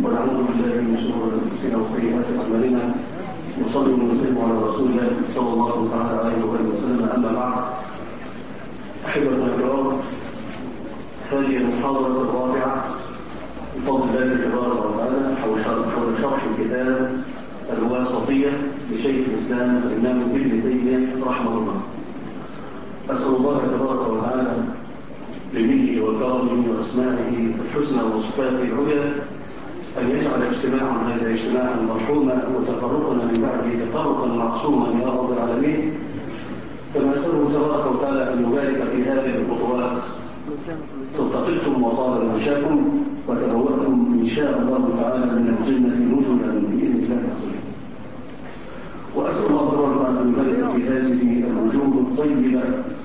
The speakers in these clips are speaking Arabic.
ونعوذ بالله من شرور انفسنا وسيئات اعمالنا. نصلي ونسلم على رسول الله صلى الله تعالى عليه واله وسلم. اما بعد، احبتنا الكرام، هذه المحاضره الرابعه بفضل الله تبارك وتعالى حول شرح الكتاب الواسطيه لشيخ الاسلام الامام ابن تيميه رحمه الله. اسال الله تبارك وتعالى بمنه وكرمه واسمائه الحسنى وصفاته العلى أن يجعل اجتماعنا هذا اجتماعا مرحوما وتفرقنا من بعده تفرقا معصوما يا رب العالمين. كما أسأله تبارك وتعالى أن يبارك في هذه الخطوات تلتقيتم وطال مشاكم وتبوأتم إن شاء الله تعالى من الجنة نزلا بإذن الله عظيم. وأسأل الله تبارك وتعالى أن يبارك في هذه الوجوه الطيبة،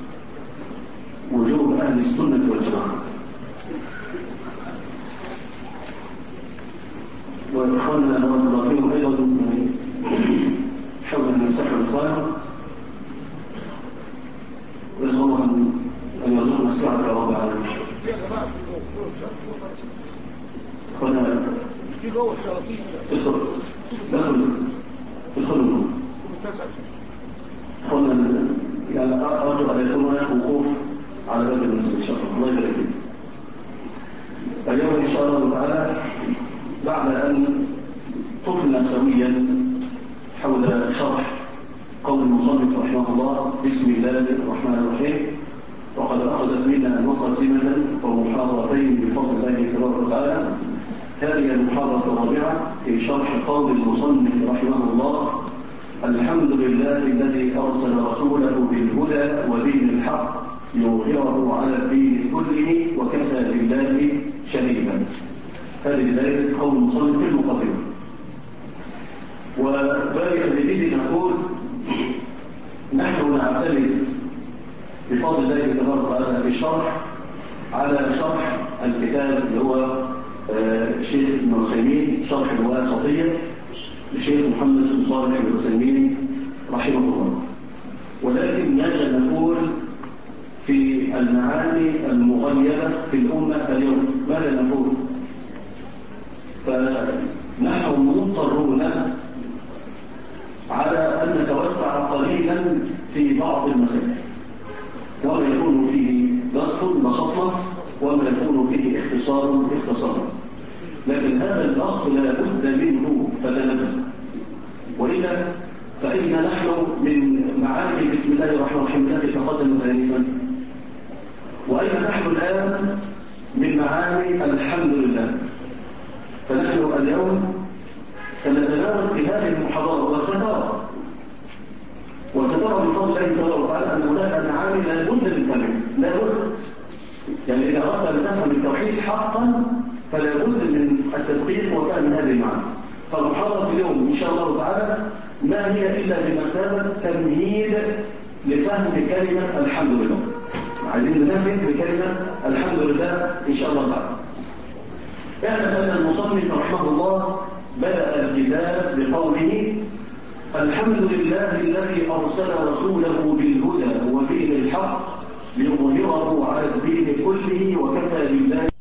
وجوه أهل السنة والجماعة. وإخواننا الله فيهم أيضا حول أن ينسحوا الإخوان، ونسأل الله أن يرزقنا السعة يا رب العالمين. إخوانا ادخلوا إخوانا، يعني أرجو أن يكون هناك وقوف على باب المسجد إن شاء الله. الله يبارك فيكم. اليوم إن شاء الله تعالى بعد أن طفنا سويا حول شرح قول المصنف رحمه الله بسم الله الرحمن الرحيم، وقد أخذت منا مقدمة ومحاضرتين بفضل الله تبارك وتعالى. هذه المحاضرة الرابعة في شرح قول المصنف رحمه الله: الحمد لله الذي أرسل رسوله بالهدى ودين الحق ليظهره على الدين كله وكفى بالله شهيدا. هذه بداية قول المصنف في المقدمة. وبارك به نقول نحن نعتمد بفضل الله تبارك وتعالى في الشرح على شرح الكتاب اللي هو الشيخ ابن عثيمين، شرح الواسطية للشيخ محمد بن صالح العثيمين رحمه الله. ولكن ماذا نقول في المعاني المغيبة في الأمة اليوم؟ ماذا نقول؟ فنحن مضطرون على أن نتوسع قليلا في بعض المسائل، وما يكون فيه بسطة وما يكون فيه اختصار. لكن هذا الأصل لا بد منه فتنبه، وإلا فإن نحن من معاني بسم الله الرحمن الرحيم التي تقدمت آنفا، وأين نحن الآن من معاني الحمد لله. فنحن اليوم سنتناول في هذه المحاضرة وسترى بفضل الله تبارك وتعالى أن هناك معاني لا بد من فهمها، لا بد. يعني إذا أردت أن تفهم التوحيد حقا فلا بد من التدقيق وفهم هذه المعاني. فالمحاضرة اليوم إن شاء الله تعالى ما هي إلا بمثابة تمهيد لفهم كلمة الحمد لله. عايزين نفهم بكلمة الحمد لله إن شاء الله تعالى. اعلم أن المصنف رحمه الله بدأ الكتاب بقوله: الحمد لله الذي أرسل رسوله بالهدى ودين الحق ليظهره على الدين كله وكفى بالله.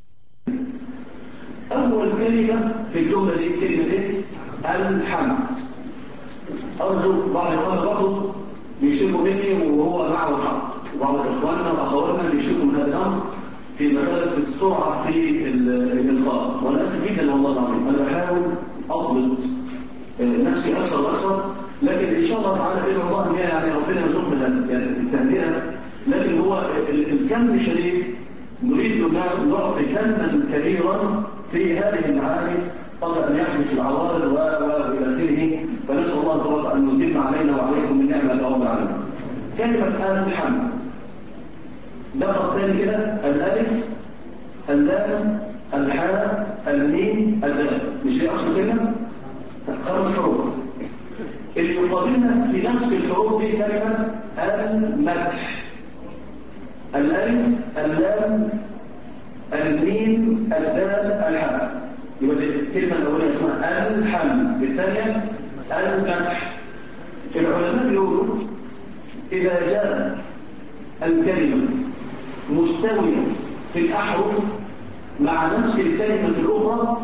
أول كلمة في الجملة دي كلمة الحمد. أرجو بعض إخواننا برضه بيشتكوا مني وهو معه الحق، وبعض إخواننا وأخواتنا بيشتكوا من هذا الأمر في مسألة السرعة في الإلقاء، وأنا آسف جدا والله العظيم. أنا بحاول أضبط نفسي أكثر وأكثر، لكن إن شاء الله تعالى إذا الله يعني ربنا يرزقنا التهدئة. لكن هو الكم شديد، نريد أن نعطي كما كبيرا في هذه المعاني قبل أن يحدث العوارض وإلى آخره. فنسأل الله تبارك أن يتم علينا وعليكم من نعمة رب العالمين. كلمة الحمد دقق ثاني كده: الألف، اللام، الحاء، الميم، الدال. مش دي أصل كلمة؟ 5 حروف. اللي يقابلنا في نفس الحروف دي كلمة المدح: الألف، اللام، الميم، الدال، الحاء. يبقى دي الكلمة الأولى اسمها الحمد، الثانية المدح. العلماء بيقولوا إذا جاءت الكلمة مستوية في الأحرف مع نفس الكلمة الأخرى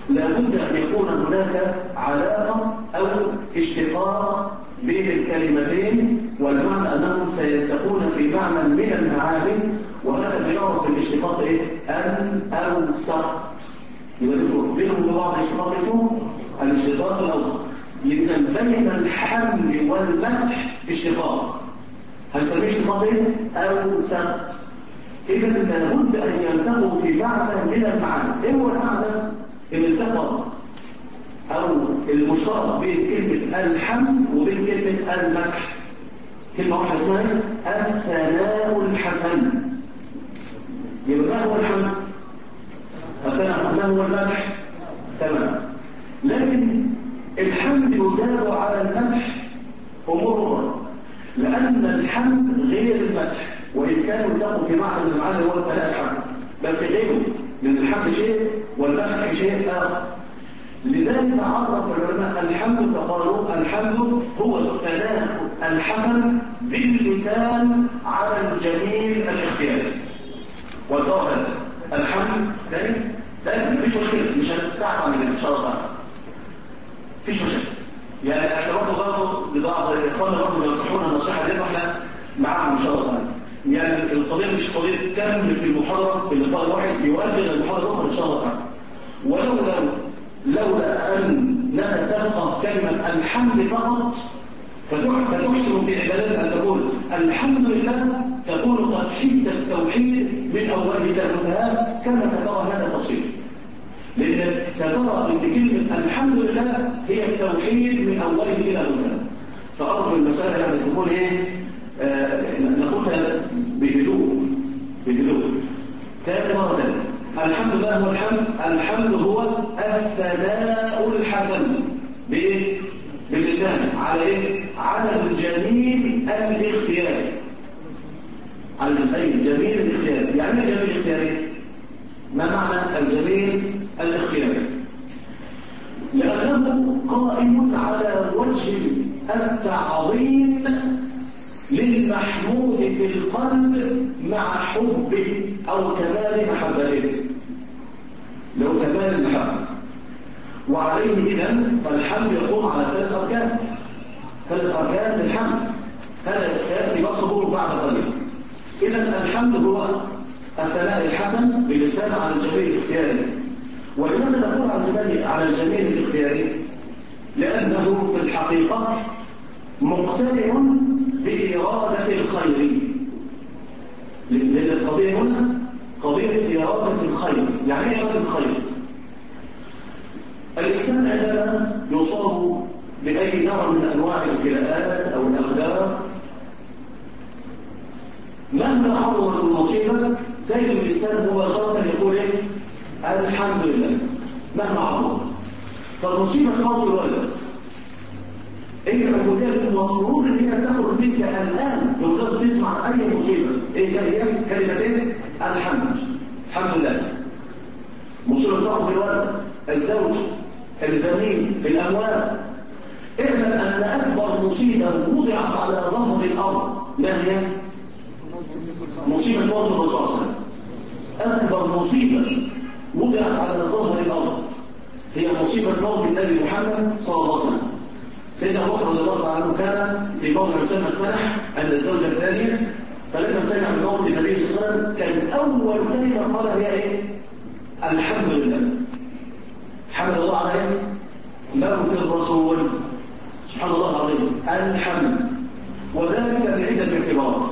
لابد أن يكون هناك علاقة أو اشتقاق بين الكلمتين، والمعنى أنهم سيلتقون في معنى من المعاني، وهذا يعرف بالاشتقاق إيه؟ الأوسط. يبقى اسمه بينهم وبعض اشتقاق اسمه الاشتقاق الأوسط. إذا بين الحمد والمدح اشتقاق، هنسميه اشتقاق إيه؟ أوسط. إذا لابد أن يلتقوا في معنى من المعاني. إيه هو المعنى؟ الالتقى أو المشترك بين كلمة الحمد وبين كلمة المدح. كلمة واحدة اسمها الثناء الحسن. يبقى ما هو الحمد؟ الثناء. ما هو المدح؟ تمام. لكن الحمد يزاد على المدح أمور أخرى، لأن الحمد غير المدح، وإن كانوا يلتقوا في معنى من المعاني هو الثناء الحسن، بس غيره، لأن الحمد شيء والمدح شيء آخر. لذلك عرف العلماء الحمد فقالوا الحمد هو الثناء الحسن باللسان على الجميل الاختياري. والظاهر الحمد تاني مفيش مشكلة، مش هتتعب عن ان شاء الله، مفيش مشكلة. يعني احنا برضه لبعض اخواننا برضه ينصحونا النصيحة دي واحنا معاهم ان شاء الله. يعني القضية مش قضية كم في المحاضرة في اللقاء الواحد يؤجل المحاضرة الأخرى ان شاء الله تعالى. لولا أنك تفقه كلمة الحمد فقط فتحسن في عبادتك أن تقول الحمد لله، تكون قد حست التوحيد من أوله إلى منتهاه، كما سترى هذا التفصيل. لأن سترى أن كلمة الحمد لله هي التوحيد من أوله إلى منتهاه. فأرجو المسألة يعني تكون ناخدها بهدوء. ثاني مرة ثانية، الحمد لله هو الحمد. الحمد هو الثناء الحسن بإيه؟ باللسان على إيه؟ على الجميل الاختياري. على الجميل الاختياري. يعني ايه الجميل الاختياري؟ ما معنى الجميل الاختياري؟ لأنه قائم على وجه التعظيم للمحمود في القلب مع حبه أو كمال محبته، لو كمال المحبة. وعليه إذن فالحمد يقوم على 3 أركان. 3 أركان للحمد، هذا سيأتي بصره بعد قليل. إذن الحمد هو الثناء الحسن باللسان على الجميل الاختياري. ولماذا نقول على الجميل الاختياري؟ لأنه في الحقيقة مقترن بإرادة الخير. لأن القضية هنا قضية إرادة الخير. يعني ايه إرادة الخير؟ الإنسان عندما يصاب بأي نوع من أنواع الابتلاءات أو الأقدار، مهما عظمت المصيبة تجد الإنسان مباشرة يقول إيه؟ الحمد لله مهما عظمت. فالمصيبة موت الولد، انت العبودية المفروض ان هي تخرج منك الان بمجرد تسمع اي مصيبه. ايه هي كلمتين؟ الحمد لله. مصيبه تاخذ الولد، الزوج، البنين، الاموال. اعلم ان اكبر مصيبه وضعت على ظهر الارض ما هي؟ مصيبه موت الرسول صلى الله عليه وسلم. اكبر مصيبه وضعت على ظهر الارض هي مصيبه موت النبي محمد صلى الله عليه وسلم. سيدنا أبو بكر رضي الله عنه كان في موضع يسمى السنح عند الزوجة الثانية، فلما سمع بموت النبي صلى الله عليه وسلم كان أول كلمة قالها هي إيه؟ الحمد لله. حمد الله على إيه؟ موت الرسول. سبحان الله العظيم. الحمد. وذلك بعدة اعتبارات.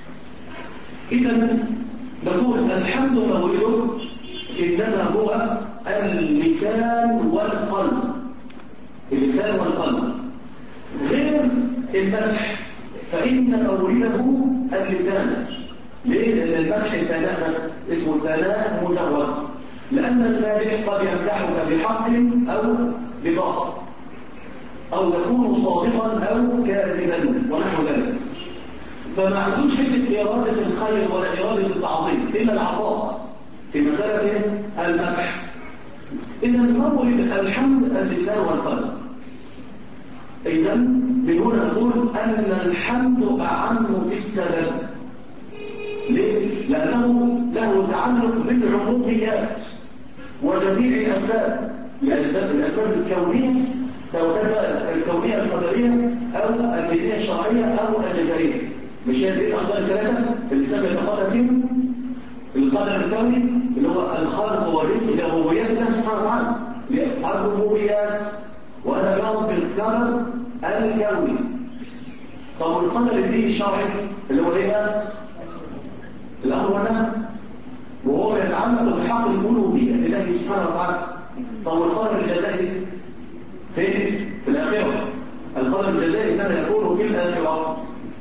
إذا نقول الحمد مولده إنما هو اللسان والقلب. اللسان والقلب غير المدح، فإن مورده اللسان. ليه؟ لأن المدح ثناء بس، اسمه ثناء مجرد. لأن المادح قد يمدحك بحق أو بباطل، أو يكون صادقا أو كاذبا ونحو ذلك. فما عندوش حته إرادة الخير ولا إرادة التعظيم إلا العطاء في مسألة المدح. إذا مورد الحمد اللسان والقلب. إذا من هنا نقول أن الحمد أعم في السبب. ليه؟ لأنه له تعلق بالعموميات وجميع الأسباب. الأسباب الكونية، سواء كان بقى الكونية القدرية أو الدينية الشرعية أو الجزائية. مش هي دي الأقدار الثلاثة اللي الإنسان يتقاضى فيهم؟ القدر الكوني اللي هو الخالق والرزق لربوبيات الله سبحانه وتعالى، الربوبيات، وهذا يعرف بالقدر الكوني. طب القدر الديني الشرعي اللي هو ايه؟ الأمر والنهي، وهو يتعلق بحق الألوهية لله سبحانه وتعالى. طب القدر الجزائي فين؟ في الآخرة. القدر الجزائي إنما يكون في الآخرة.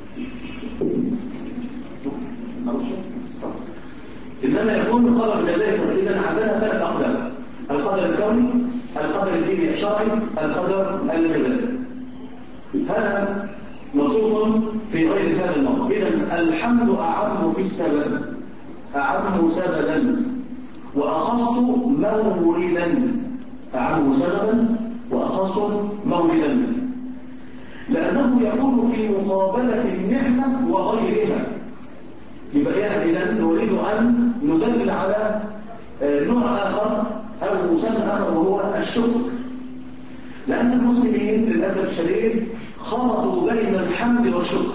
إنما يكون القدر الجزائي. إذا عندنا ثلاث أقدار: القدر الكوني، القدر الديني الشرعي، القدر الجزائي. هذا مبسوط في غير هذا الموضوع. إذا الحمد أعم في السبب، أعم سببا وأخص موردا. أعم سببا وأخص موردا، لأنه يكون في مقابلة النعمة وغيرها. يبقى يعني إذا نريد أن ندل على نوع آخر أو مسمى آخر، وهو الشكر. لأن المسلمين للأسف الشديد خلطوا بين الحمد والشكر،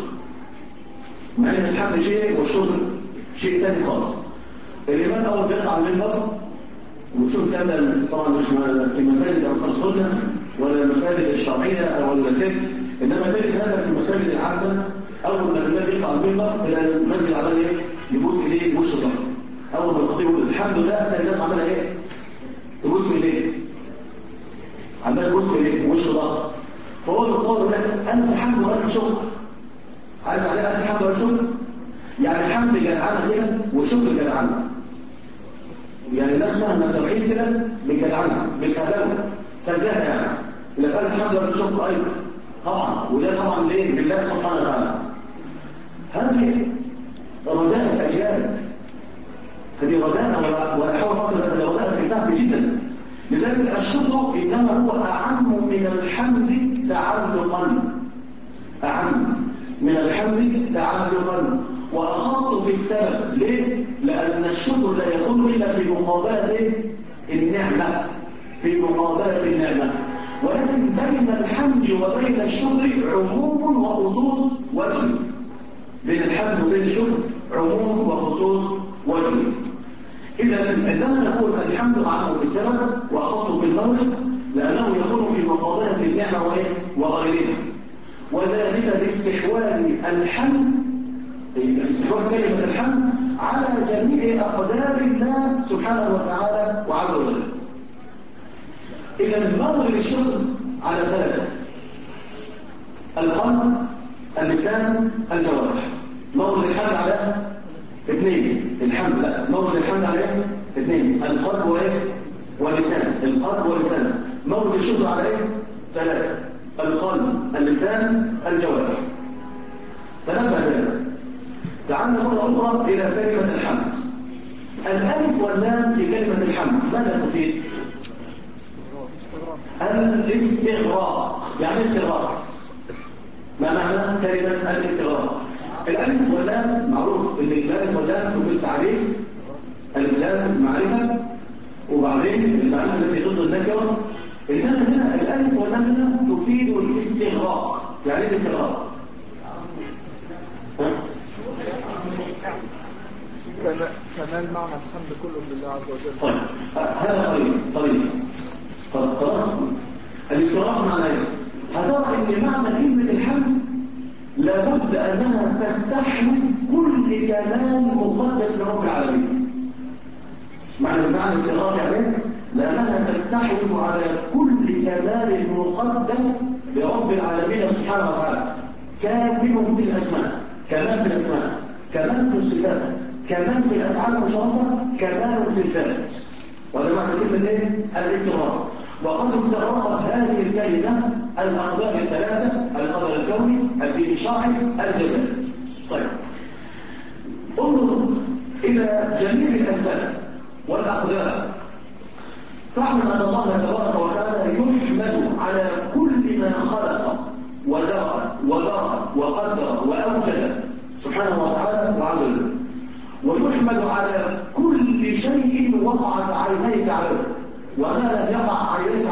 مع أن الحمد شيء والشكر شيء ثاني خالص. الإمام أول بيطلع على المنبر، وشوف كذا طبعا مش في مساجد أنصار السنة ولا المساجد الشرعية ولا كده، إنما تجد هذا في المساجد العامة. أول ما الإمام يطلع على المنبر تلاقي المسجد عمل إيه؟ يبوس إيديه وش ظهره. أول ما الخطيب يقول الحمد لله تلاقي الناس عملها إيه؟ تبوس إيديه، عمال تبوس إيديه وش ظهره. فهو بيتصور لك ألف حمد وألف شكر. عارف عليه ألف حمد وألف شكر؟ يعني الحمد جدعانة كده والشكر جدعانة. يعني الناس فاهمة التوحيد كده بالجدعانة بالفهلوة فازاها يعني. إذا كان الحمد وألف شكر أيضا طبعا، وده طبعا ليه؟ لله سبحانه وتعالى. هذه رداءة الأجيال، هذه رداءة ولا حول ولا قوة إلا رداءة الفهم جدا. لذلك الشكر إنما هو أعم من الحمد تعلقا، أعم من الحمد تعلقا وأخص في السبب. ليه؟ لأن الشكر لا يكون إلا في مقابلة النعمة، في مقابلة النعمة. ولكن بين الحمد وبين الشكر عموم وخصوص وجه. بين الحمد وبين الشكر عموم وخصوص وجه. إذا عندما نقول الحمد أعم في السبب وأخص في المورد، لأنه يكون في مقابلة النعمة وغيرها. وذلك باستحواذ الحمد، استحواذ كلمة الحمد على جميع أقدار الله سبحانه وتعالى وعز وجل. إذا مورد الشكر على ثلاثة: القلب، اللسان، الجوارح. مورد الحمد على اثنين. الحمد لا، مورد الحمد على اثنين: القلب واللسان. القلب واللسان. مورد الشكر على ثلاثة: القلب، اللسان، الجوارح. ثلاثة ثلاثة. تعالنا مرة أخرى إلى كلمة الحمد. الألف واللام في كلمة الحمد ماذا تفيد؟ الاستغراق. يعني استغراق. ما معنى كلمة الاستغراق؟ الألف واللام معروف ان الألف واللام تفيد تعريف، الألف معرفة، وبعدين المعرفة التي ضد النكرة. إنما هنا الألف واللام هنا تفيد الاستغراق. يعني ايه الاستغراق؟ كمال معنى الحمد كله لله عز وجل. طيب هذا طريق خلاص. الاستغراق معناه ايه؟ هترى ان معنى كلمة الحمد لابد انها تستحوذ كل كمال مقدس لرب العالمين. معنى الاستغراق يعني لانها تستحوذ على كل كمال مقدس لرب العالمين سبحانه وتعالى. كامل في الاسماء، كمال في الاسماء، كمال في الصفات، كمال في الافعال المشرفه، كمال في الذات. وهذا معنى كلمه ايه؟ الاستغراق. وقد استغرقت هذه الكلمه الاقدار الثلاثه: القدر الكوني، الدين الشرعي، الجزائي. طيب انظر الى جميع الاسباب والاقدار، تعلم ان الله تبارك وتعالى يحمد على كل ما خلق وذرى وذرى وقدر واوجد سبحانه وتعالى وعز وجل، ويحمد على كل شيء وقعت عينيك عليه، وما لم يقع عينيك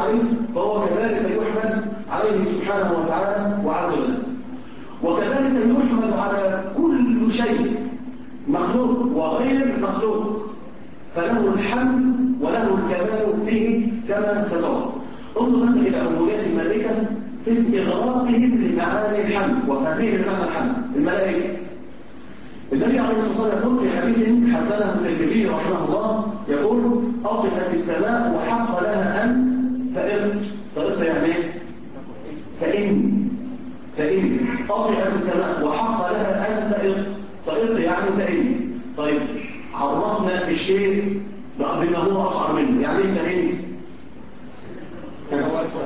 سبحانه وتعالى وعز وجل. وكذلك يحمد على كل شيء مخلوق وغير مخلوق، فله الحمد وله الكمال فيه كما سترى. انظر مثلا الى عبودية الملائكة في استغراقهم لمعاني الحمد وفهمهم لمعنى الحمد. الملائكة النبي عليه الصلاة والسلام يقول في حديث حسنه الترمذي رحمه الله يقول: أطلقت السماء وحق لها أن تئط يعني ايه؟ تئن أطلقت السماء وحق لها أن تئط يعني تئن. طيب عرفنا الشيء بما هو أصعب منه، يعني ايه تئن؟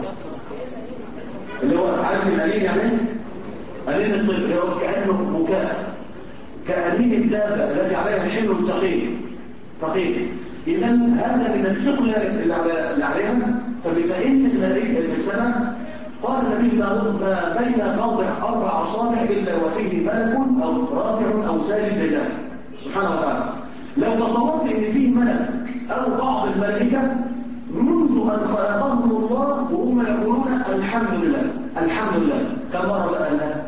اللي هو عارف الأليم يعني أليم الطفل اللي هو كأنه بكاء، كأنين الدابة التي عليها حمل ثقيل. إذا هذا من الثقل اللي عليها. فبفهمة الملائكة السماء قال النبي ما بين موضع 4 أصابع إلا وفيه ملك أو راكع أو ساجد لله سبحانه وتعالى. لو تصورت إن فيه ملك أو بعض الملائكة منذ أن خلقهم الله وهم يقولون الحمد لله الحمد لله، كم مرة بقى لها؟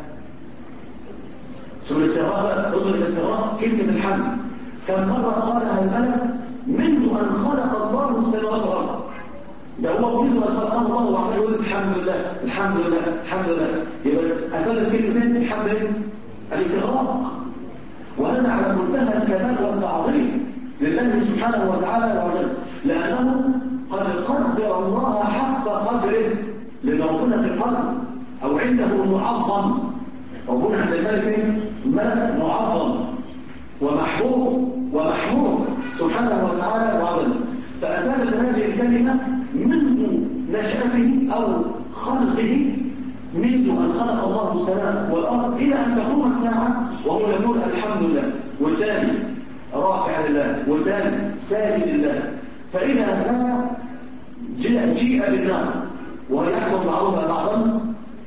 شوف الاستغراق بقى، اضرب الاستغراق كلمة الحمد كم مرة قالها الملك منذ أن خلق الله السماوات والأرض. ده هو منذ أن خلق الله وعمال يقول الحمد لله الحمد لله الحمد لله. يبقى أفادت كلمتين الحمد لله الاستغراق، وهذا على منتهى الكمال والتعظيم لله سبحانه وتعالى وعلا، لأنه قد قدر الله حق قدره، لأن ربنا في القلب أو عنده معظم، ربنا عند ذلك ملك معظم ومحبوب ومحمود سبحانه وتعالى وعلا. فأفادت هذه الكلمة منذ نشأته أو خلقه، منذ أن خلق الله السماء والأرض إلى أن تقوم الساعة وهو يقول الحمد لله، والثاني راكع لله، والثاني ساجد لله. فإذا ما جيء بالنار وهي يحكم بعضها بعضا،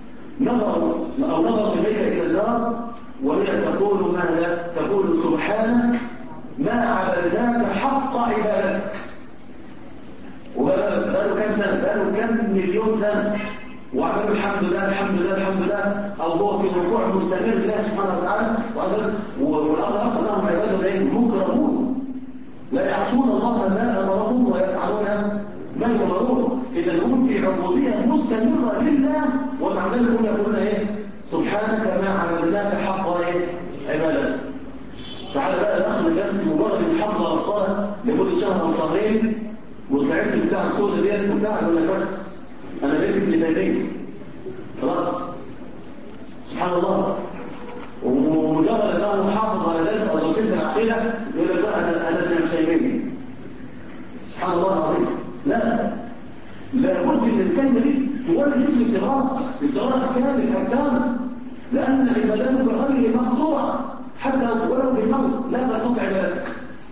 نظر إليك إلى النار وهي تقول ماذا؟ تقول سبحانك ما عبدناك حق عبادتك. وبقاله كم سنة؟ بقاله كم مليون سنة وعملوا الحمد لله الحمد لله الحمد لله، أو هو في ركوع مستمر لله سبحانه وتعالى، والأرض أخذ لهم عباده مكرمون لا يعصون الله ما أمرهم ويفعلون ما يؤمرون. إذا هم في عبودية مستمرة لله، ومع ذلك هم يقولون إيه؟ سبحانك ما عبدناك حق عبادتك. تعال بقى الأخر بس مجرد الحفظ على الصلاة لمدة شهر أو شهرين وطلعت بتاع السودة ديت بتاع يقول لك بس أنا بقيت ابن تيمية خلاص سبحان الله. ومجرد أنه محافظ على درس أو درسين العقيدة يقول لك بقى أنا ابن تيمية سبحان الله العظيم. لا بد ان الكلمه دي تولد الاستغراق كامل الأحكام، لأن العبادات بغير مقطوعة حتى ولو بالموت لا تنقطع عبادتك،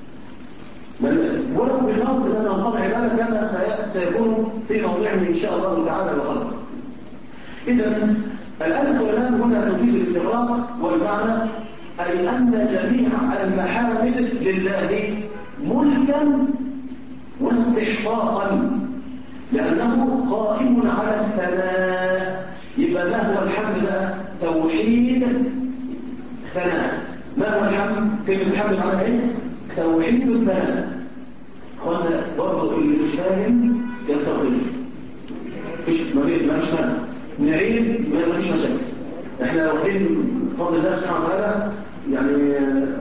ولو بالموت لا تنقطع عبادتك كما سيكون في موضعه إن شاء الله تعالى وقدره. إذا الألف واللام هنا تفيد الاستغراق، والمعنى أي أن جميع المحامد لله ملكا واستحقاقا، لأنه قائم على الثناء. يبقى ما هو الحمد بقى؟ توحيد ثناء. ما هو الحمد؟ كلمة الحمد معناها ايه؟ توحيد الثناء. اخوانا برضه اللي مش فاهم يستغرب، مفيش مانع نعيد، ما فيش مشاكل. احنا واخدين بفضل الله سبحانه وتعالى يعني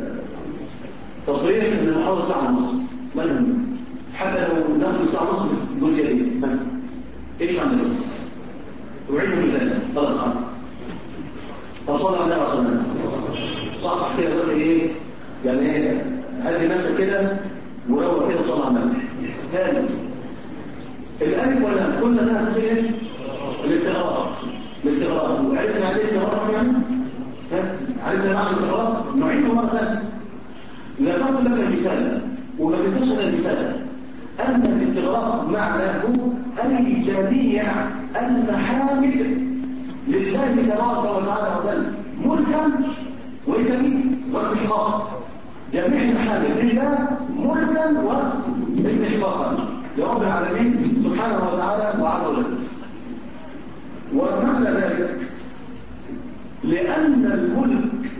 تصريح ان المحاضره ساعه ونص، ما يهم، حتى لو ناخد ساعه ونص الجزئيه دي ايش عندنا؟ وعيد مثال خلاص خلاص. فصلى على النبي صلى الله عليه وسلم صح كده، بس ايه يعني ايه، هدي نفسك كده وروق كده صلى على النبي. ثاني الالف ولا كنا ناخد ايه؟ الاستغراق. وعرفنا يعني ايه استغراق؟ يعني عرفنا معنى الاستغراق، نعيده مره ثانيه. ذكرت لك مثالا وما تنساش هذا المثال، ان الاستغراق معناه اي جميع المحامد لله تبارك وتعالى وسلم ملكا واستحقاقا. جميع المحامد لله ملكا واستحقاقا لرب العالمين سبحانه وتعالى وعز وجل. ومعنى ذلك لأن الملك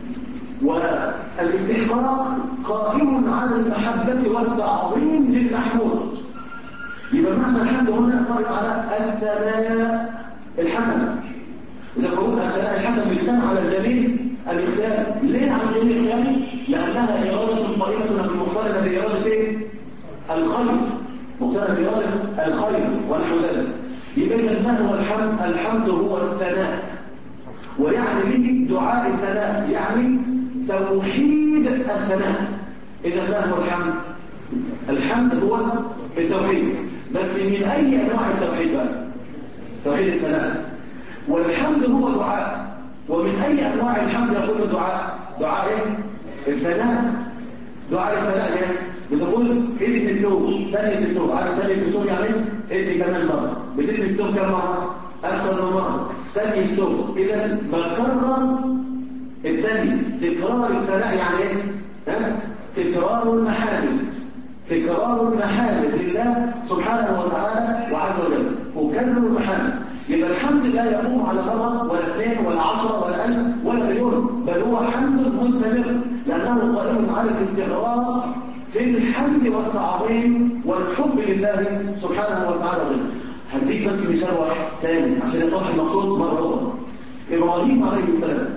والاستحقاق قائم على المحبة والتعظيم للمحمود. يبقى معنى الحمد هنا قائم على الثناء الحسن. إذا قلنا الثناء الحسن بلسان على الجميل الإخلال. ليه على الجميل الإخلال؟ لأنها إرادة قائمة بالمختار بإرادة إيه؟ الخير. مختار بإرادة الخير ونحو ذلك. يبقى إذا ما هو الحمد؟ الحمد هو الثناء، ويعني به دعاء الثناء، يعني توحيد الثناء. إذا ما هو الحمد؟ الحمد هو التوحيد، بس من أي أنواع التوحيد بقى؟ توحيد الثناء. والحمد هو دعاء، ومن أي أنواع الحمد يقول الدعاء؟ دعاء إيه؟ الثناء. دعاء الثناء يعني بتقول إيدي التوب، ثانية التوب، عارف ثانية التوب يعني إيدي كمان مرة، بتدي التوب كم مرة؟ أكثر من مرة. ثانية التوب، إذا بكرر الثاني. تكرار الثناء يعني إيه؟ تكرار المحامد. تكرار المحامد لله سبحانه وتعالى وعز وجل، وكرر المحامد. يبقى الحمد لا يقوم على مرة ولا اثنين ولا 10 ولا 1000 ولا مليون، بل هو حمد مستمر، لأنه قائم على الاستغراق في الحمد والتعظيم والحب لله سبحانه وتعالى. هديك بس مثال واحد ثاني عشان يتضح المقصود مرة أخرى. إبراهيم عليه السلام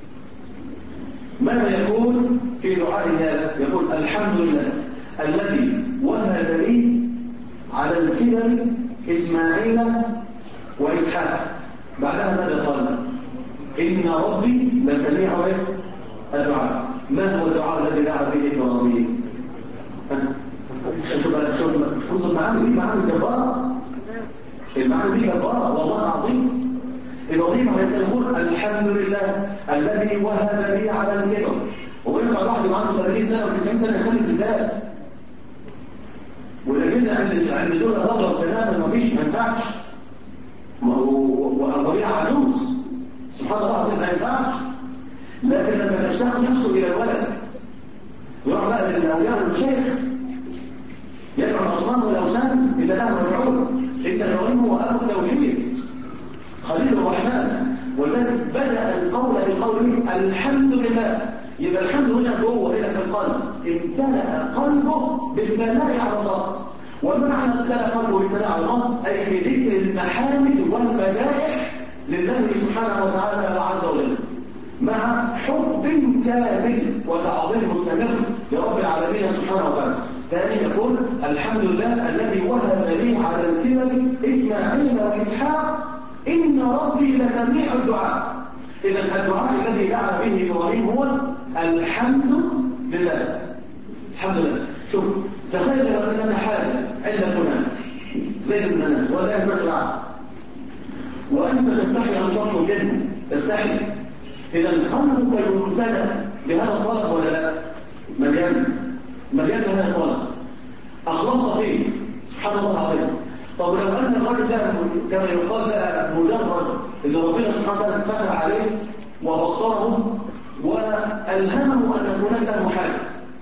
ماذا يقول في دعاء هذا؟ يقول الحمد لله الذي وهب لي على الكبر إسماعيل وإسحاق. بعدها ماذا قال؟ إن ربي لسميع الدعاء. ما هو الدعاء الذي دعا به إبراهيم؟ شوف المعاني دي معاني جبارة. المعاني دي جبارة والله العظيم. إبراهيم عليه السلام يقول الحمد لله الذي وهب لي على الكبر. وينفع الواحد يبقى عنده 80 سنة و90 سنة يخلف ازاي؟ والأجهزة عند دول الرجل تماما مفيش، ما ينفعش. وهي عجوز سبحان الله العظيم ما ينفعش. لكن لما تشتاق نفسه إلى الولد يروح بقى للأولياء والشيخ يدعو الأصنام والأوثان إلا له مفعول. إن إبراهيم هو أبو التوحيد خليل الرحمن، وذلك بدأ القول بقوله الحمد لله. يبقى الحمد هنا جوه هنا في القلب، امتلأ قلبه بالثناء على الله. ومعنى امتلأ قلبه بالثناء على الله أي بذكر المحامد والمدائح لله سبحانه وتعالى عز وجل، مع حب كامل وتعظيم مستمر لرب العالمين سبحانه وتعالى. ثاني يقول الحمد لله الذي وهب لي على الكبر إسماعيل وإسحاق إن ربي لسميع الدعاء. إذا الدعاء الذي دعا به إبراهيم هو الحمد لله. الحمد لله. شوف تخيل لو أننا حاجة عند فلان زي من الناس ولا المسرع وأنت تستحي أن تطلب منه، تستحي. إذا قلبك يمتلأ بهذا الطلب ولا لا؟ مليان بهذا الطلب، أخلاص فيه سبحان الله العظيم. طب لو أن الرجل ده كما يقال بقى مجرد إن ربنا سبحانه وتعالى فتح عليه وبصره وألهمه أن فلان له حاجة،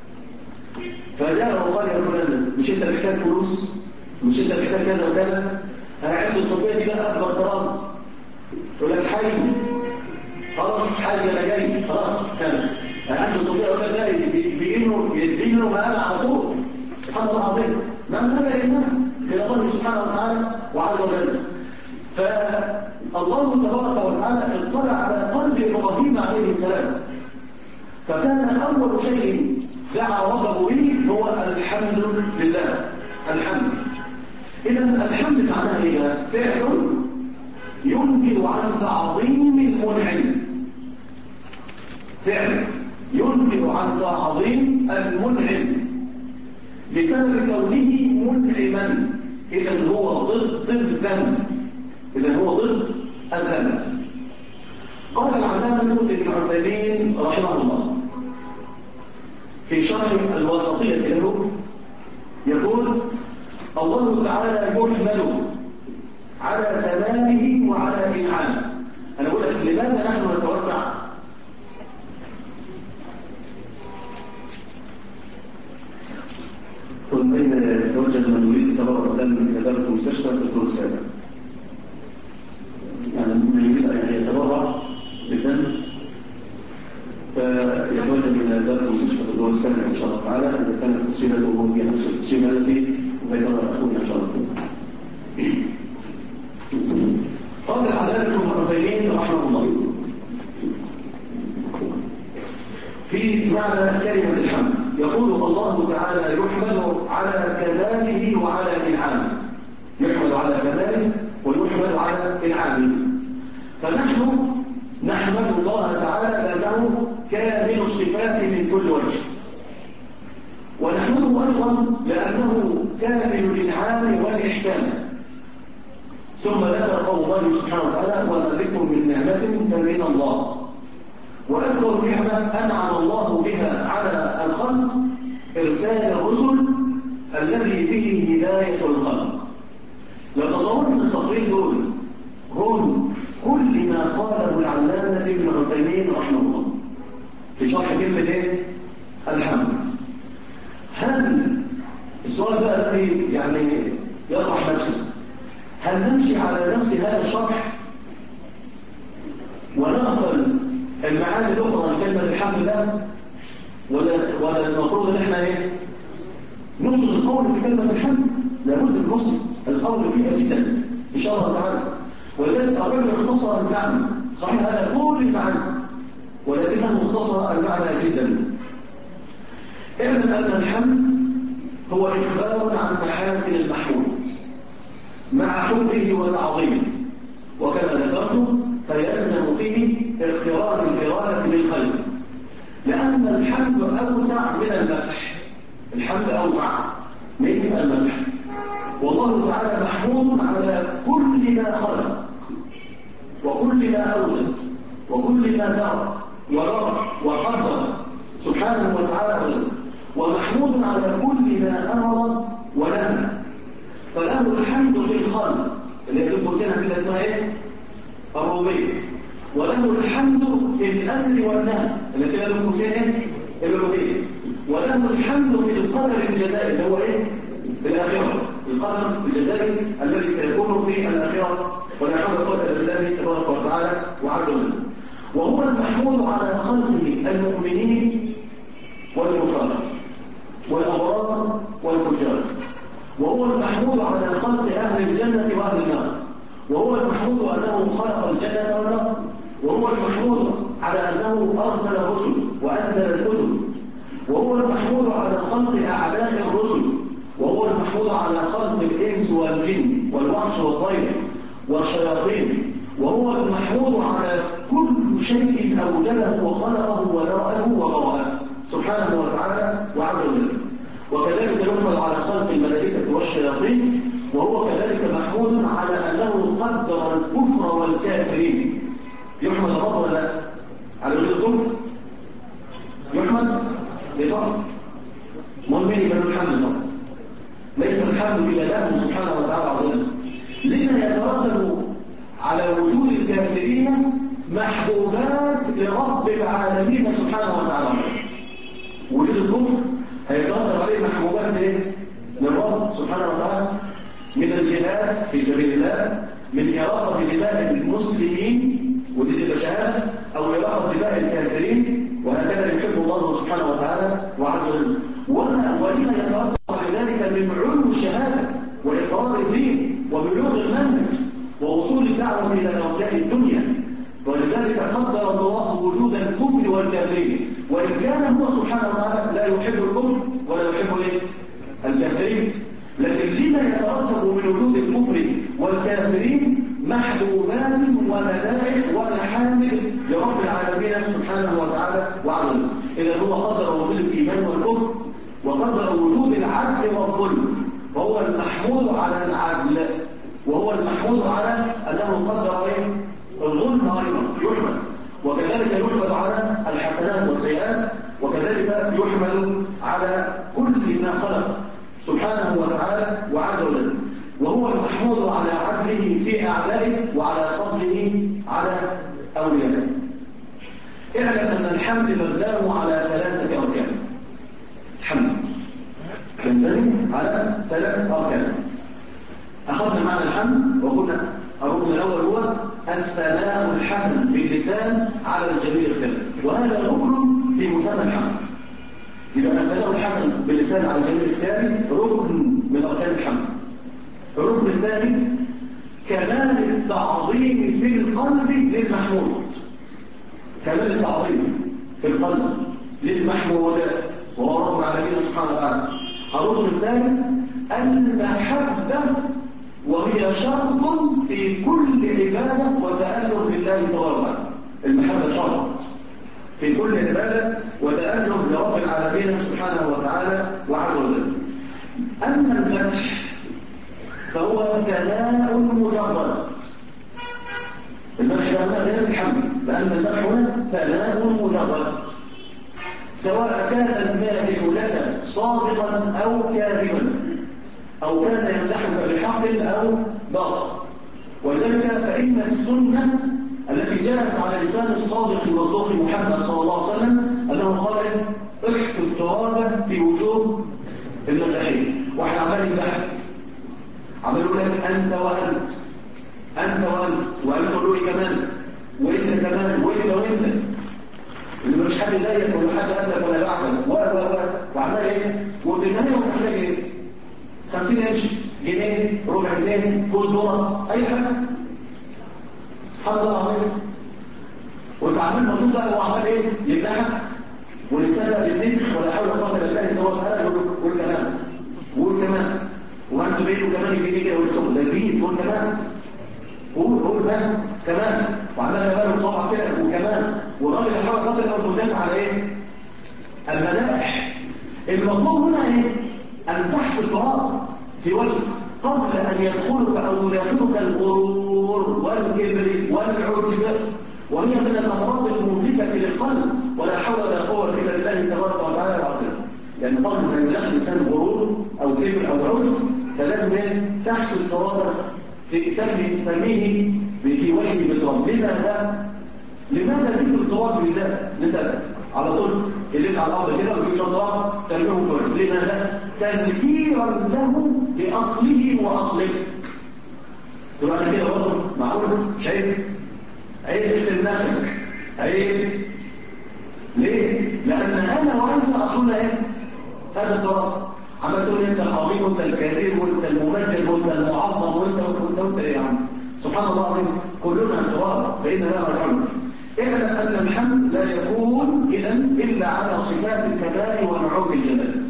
فجاء وقال يا فلان مش أنت محتاج فلوس؟ مش أنت محتاج كذا وكذا؟ أنا عندي الصوفية دي بقى أكبر كرامة. يقول لك حي خلاص، حي أنا جاي خلاص كان. أنا عندي الصوفية يقول لك لا يدينه مقام على طول. سبحان الله العظيم. ما هذا إلا إلى الله سبحانه وتعالى وعز وجل. فالله تبارك وتعالى اطلع على قلب إبراهيم عليه السلام، فكان أول شيء دعا ربه به هو الحمد لله. الحمد. إذا الحمد معناه إيه؟ فعل ينبئ عن تعظيم المنعم. فعل ينبئ عن تعظيم المنعم بسبب كونه منعما. إذا هو ضد الذنب. إذا هو ضد الذنب. قال العلامة ابن عثيمين رحمه الله في شرح الواسطية له يقول الله تعالى يحمد على تمامه وعلى إنعامه. أنا أقول لك لماذا نحن نتوسع؟ قل أين يتوجه من يريد تبرع دم من إدارة المستشفى في الدور السابع؟ يعني من يريد أن يتبرع بالدم وتعالى إذا كانت تفصيلته هي نفس التفصيلة التي ذكرها أخونا إن شاء الله. قال العلامة ابن عثيمين رحمه الله في معنى كلمة الحمد يقول الله تعالى يحمد على كماله وعلى إنعامه، يحمد على كماله ويحمد على إنعامه. فنحن نحمد الله تعالى لأنه كامل الصفات من كل وجه، ونحمده أيضا لأنه كامل الإنعام والإحسان. ثم ذكر قول الله سبحانه وتعالى وذلكم من نعمة فمن الله. وأكبر نعمة أنعم الله بها على الخلق إرسال الرسل الذي به هداية الخلق. لو تصورنا ان الصفين دول هم كل ما قاله العلامة ابن عثيمين رحمه الله في شرح كلمة ايه؟ الحمد. هل السؤال بقى الذي يعني يطرح نفسه، هل نمشي على نفس هذا الشرح ونغفل المعاني الاخرى لكلمة الحمد لله، ولا المفروض ان احنا ايه؟ نقصد القول في كلمة الحمد؟ لابد من نقصد القول فيها جدا ان شاء الله تعالى. ولذلك الرجل اختصر المعنى، صحيح هذا كل المعنى ولكنه اختصر المعنى جدا. اعلم ان الحمد هو اخبار عن محاسن المحمود مع حبه وتعظيمه، وكما ذكرت فيلزم فيه اقتران الإرادة بالخير، لأن الحمد أوسع من المدح. الحمد أوسع من المدح، والله تعالى محمود على كل ما خلق وكل ما أوجد وكل ما ذرى ورى وقدر سبحانه وتعالى، ومحمود على كل ما أمر ونهى. فله الحمد في الخلق اللي هي تنقسمها كده اسمها ايه؟ الربوبية. وله الحمد في الأمر والنهي اللي كده تنقسمها الألوهية. وله الحمد في القدر الجزائي اللي هو ايه؟ الآخرة، القدر الجزائي الذي سيكون في الآخرة، ولا حول ولا قوة إلا بالله تبارك وتعالى وعز وجل. وهو المحمود على خلقه المؤمنين والكفار والأبرار والفجار، وهو المحمود على خلق أهل الجنة وأهل النار، وهو المحمود أنه خلق الجنة والنار، وهو المحمود على أنه أرسل الرسل وأنزل الكتب، وهو المحمود على خلق أعداء الرسل، وهو المحمود على خلق الإنس والجن والوحش والطير والشياطين، وهو المحمود على كل شيء أوجده وخلقه وذرأه وبرأه سبحانه وتعالى وعز وجل. وكذلك يحمد على خلق الملائكة والشياطين، وهو كذلك محمود على أنه قدر الكفر والكافرين. يحمد الله ولا لا؟ على وجود الكفر يحمد لفضل مؤمن بل الحمد لله، ليس الحمد إلا له سبحانه وتعالى عز وجل. لما يترتب على وجود الكافرين محبوبات لرب العالمين سبحانه وتعالى. وجود الكفر هيترتب عليه محبوبات ايه؟ للرب سبحانه وتعالى، من الجهاد في سبيل الله، من إراقة دماء المسلمين ودي الشهادة، أو إراقة دماء الكافرين، وهكذا يحب الله سبحانه وتعالى وعز وجل. ولما يترتب على ذلك من علو الشهادة وإقرار الدين وبلوغ المنهج ووصول الدعوة إلى أرجاء الدنيا. ولذلك قدر الله وجود الكفر والكافرين، وإن كان هو سبحانه وتعالى لا يحب الكفر ولا يحب الكافرين، لكن لما يترتب من وجود الكفر والكافرين محبوبات وملائك ومحامد لرب العالمين سبحانه وتعالى وعز وجل. إذا هو قدر وجود الإيمان والكفر، وقدر وجود العدل والظلم، وهو المحمود على العدل، وهو المحمود على أنه قدر الظلم أيضا يحمد، وكذلك يحمد على الحسنات والسيئات، وكذلك يحمد على كل ما خلق سبحانه وتعالى وعز وجل. وهو المحمود على عدله في أعدائه وعلى فضله على أوليائه. اعلم أن الحمد مبناه على 3 أركان. الحمد ينبني على 3 أركان. أخذنا معنى الحمد وقلنا الركن الأول هو الثناء الحسن باللسان على الجميل الخير، وهذا ركن في مسمى الحمد. يبقى الثناء الحسن باللسان على الجانب الثاني ركن من أركان الحمد. الركن الثاني كمال التعظيم في القلب للمحمود. كمال التعظيم في القلب للمحمود وهو رب العالمين سبحانه وتعالى. الركن الثالث المحبة، وهي شرط في كل عبادة وتأله لله تبارك وتعالى. المحبة شرط في كل عبادة وتأله لرب العالمين سبحانه وتعالى وعز وجل. أما المدح فهو ثناء مجرد. المدح هنا غير الحمد، لأن المدح هنا ثناء مجرد، سواء كان المادح لك صادقا أو كاذبا، أو كان يمدحك بحق أو باطل. ولذلك فإن السنة التي جاءت على لسان الصادق المصدوق محمد صلى الله عليه وسلم أنه قال احث التراب في وجوه المداحين. واحد عمال يمدحك، عمال يقول لك أنت وأنت، أنت وأنت، وأنت تقول له كمان، وأنت كمان، وأنت اللي مش حد زيك ولا حد قبلك ولا بعدك وعمال ايه؟ وفي النهايه هو محتاج ايه؟ 50 قرش، جنيه، ربع جنيه، جوز ذره، اي حاجه. سبحان الله العظيم. وانت عمال مبسوط بقى هو عمال ايه؟ يمدحك والانسان بقى بيتنفخ ولا حول ولا قوه الا بالله تبارك وتعالى يقول كمان وقول كمان وانت بينه كمان الجنيه كده يقول شغل ده دين تقول كمان قول بقى كمان وعمال يبقى بصبع كده وكمان والراجل يحاول يقدر يقول قدام على ايه؟ المدائح. المطلوب هنا ايه؟ ان تحت التراب في وجهك قبل ان يدخلك او يدخلك الغرور والكبر والعجب، وهي من الامراض المهلكه للقلب، ولا حول ولا قوه الا بالله تبارك وتعالى العظيم. يعني قبل ما يدخل الانسان غرور او كبر او عجب فلازم تحت التراب ترميه في وجهه بالتراب. لماذا ذكر التراب بالذات؟ لذلك على طول يدل على الارض كده ويجيب شطرات ترميهم في وجهه. لماذا؟ تذكيرا له باصله واصلك. تقول انا كده برضه معقول؟ مش عيب؟ عيب اختم نفسك، عيب. ليه؟ لان انا وانت اصلنا ايه؟ هذا التراب. عمال تقول انت العظيم وانت الكبير وانت الممجد وانت المعظم وانت ايه يا عم؟ سبحان الله العظيم. كلنا تراب فإذا لا رجعنا. اعلم ان الحمد لا يكون اذا الا على صفات الكمال ونعوت الجلال.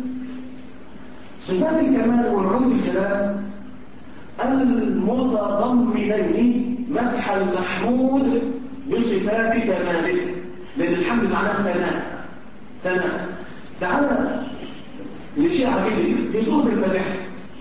صفات الكمال ونعوت الجلال المتضمنين مدح المحمود بصفات كماله، لان الحمد معناه ثناء. تعالى لشيء عجيب في سورة الفاتحة.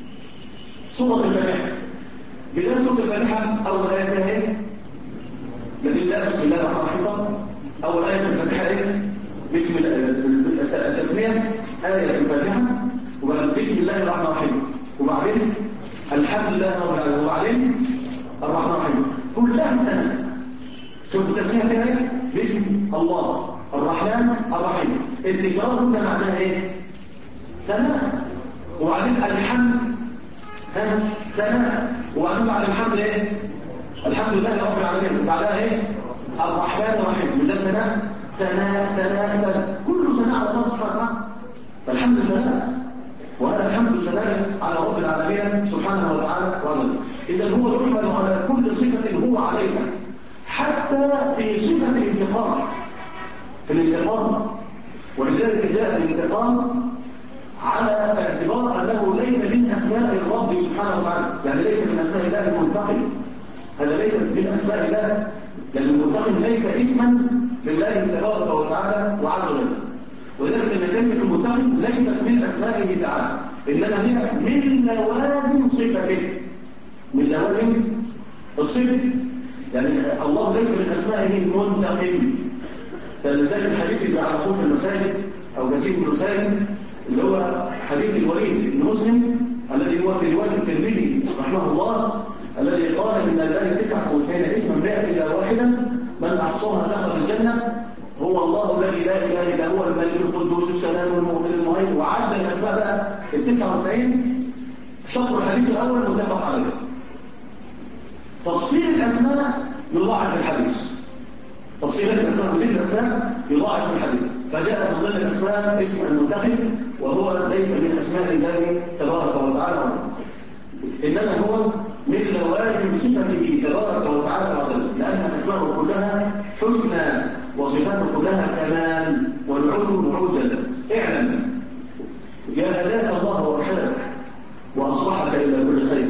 بداية سورة الفاتحة أول آية فيها إيه؟ بسم الله الرحمن الرحيم. أول آية في الفاتحة إيه؟ بسم الله التسمية آية في الفاتحة، وبعدين بسم الله الرحمن الرحيم، وبعدين الحمد لله رب العالمين، وبعدين الرحمن الرحيم. كلها ثناء. شوف التسمية فيها إيه؟ بسم الله الرحمن الرحيم. التكرار هنا معناها إيه؟ ثناء. وبعدين الحمد ثناء. وبعدين بعد الحمد ايه؟ الحمد لله رب العالمين. وبعدها ايه؟ الرحمن الرحيم. وده ثناء كله ثناء على الله سبحانه وتعالى. فالحمد ثناء، وهذا الحمد ثناء على رب العالمين سبحانه وتعالى وعلا. اذا هو يحمد على كل صفه هو عليها، حتى في صفه الانتقام. في الانتقام، ولذلك جاء الانتقام على اعتبار أنه ليس من أسماء الرب سبحانه وتعالى، يعني ليس من أسماء الله المنتقم. هذا ليس من أسماء الله، لأن المنتقم ليس اسما لله تبارك وتعالى وعز وجل. ولذلك أن كلمة المنتقم ليست من أسمائه تعالى، إنما هي من لوازم صفته، من لوازم الصفة. يعني الله ليس من أسمائه المنتقم. فلذلك الحديث اللي على في المساجد أو كثير من المساجد اللي هو حديث الوليد بن مسلم الذي هو في رواية الترمذي رحمه الله، الذي قال إن الله 99 اسما بيئة إلى واحدا من أحصاها دخل الجنة، هو الله الذي لا إله إلا هو الملك القدوس السلام المؤمن المهيمن. وعد الأسماء بقى 99. شطر الحديث الأول متفق عليه. تفصيل الأسماء يضاعف الحديث. تفصيل الأسماء وزيد الأسماء يضاعف الحديث. فجاء من ضمن الأسماء اسم المنتقم، وهو ليس من أسماء الله تبارك وتعالى، إنما هو من لوازم صفته تبارك وتعالى وعلا، لأن أسماءه كلها حسنى وصفاته كلها كمال والعلو عوجا. اعلم يا هداك الله وارشدك وأصلحك إلى كل خير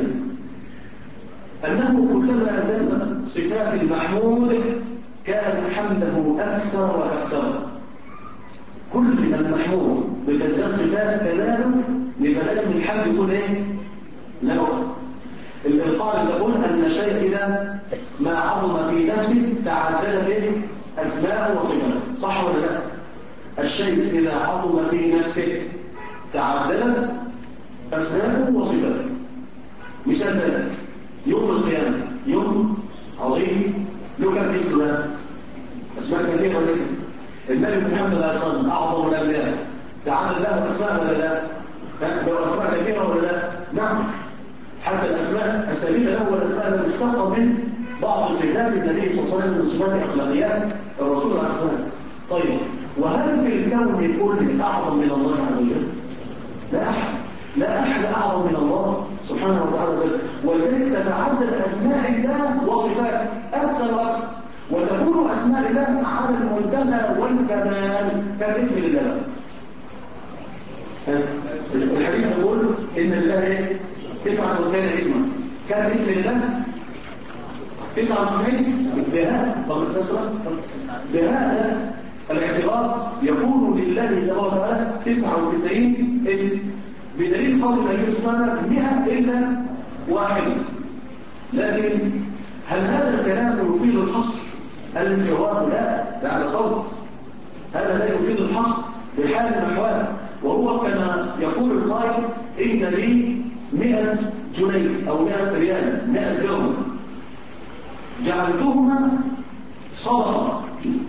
أنه كلما زادت صفات المحمود كان حمده أكثر وأكثر. كل ما المحمود بتزداد صفات كماله يبقى لازم الحمد يكون ايه؟ له. القاعدة تقول أن الشيء إذا ما عظم في نفسه تعددت ايه؟ أسماءه وصفاته، صح ولا لا؟ الشيء إذا عظم في نفسه تعددت أسماءه وصفاته. مثال ذلك يوم القيامة يوم عظيم له كم اسم؟ أسماء كثيرة ولا النبي محمد عليه الصلاة والسلام أعظم الأنبياء تعدد له أسماء ولا لا؟ له أسماء كثيرة ولا لا؟ نعم. حتى الأسماء الثابتة له والأسماء المشتقة من بعض صفات النبي صلى الله عليه وسلم من صفات أخلاقيات الرسول عليه الصلاة والسلام. طيب وهل في الكون كله أعظم من الله عز وجل؟ لا أحد، لا أحد أعظم من الله سبحانه وتعالى، ولذلك تتعدد أسماء الله وصفاته أكثر وأكثر، وتكون أسماء الله على المنتهى والكمال كاسم لله. الحديث يقول إن الله 99 اسما، كم اسم لله؟ 99. بهذا الاعتبار يكون لله تبارك وتعالى 99 اسم، بدليل قول النبي صلى الله عليه وسلم 100 إلا واحد. لكن هل هذا الكلام يفيد الحصر؟ الجواب لا، ده على صوت. هذا لا يفيد الحصر بحال الأحوال، وهو كما يقول القائل إن لي 100 جنيه أو 100 ريال 100 درهم جعلتهما صدقة،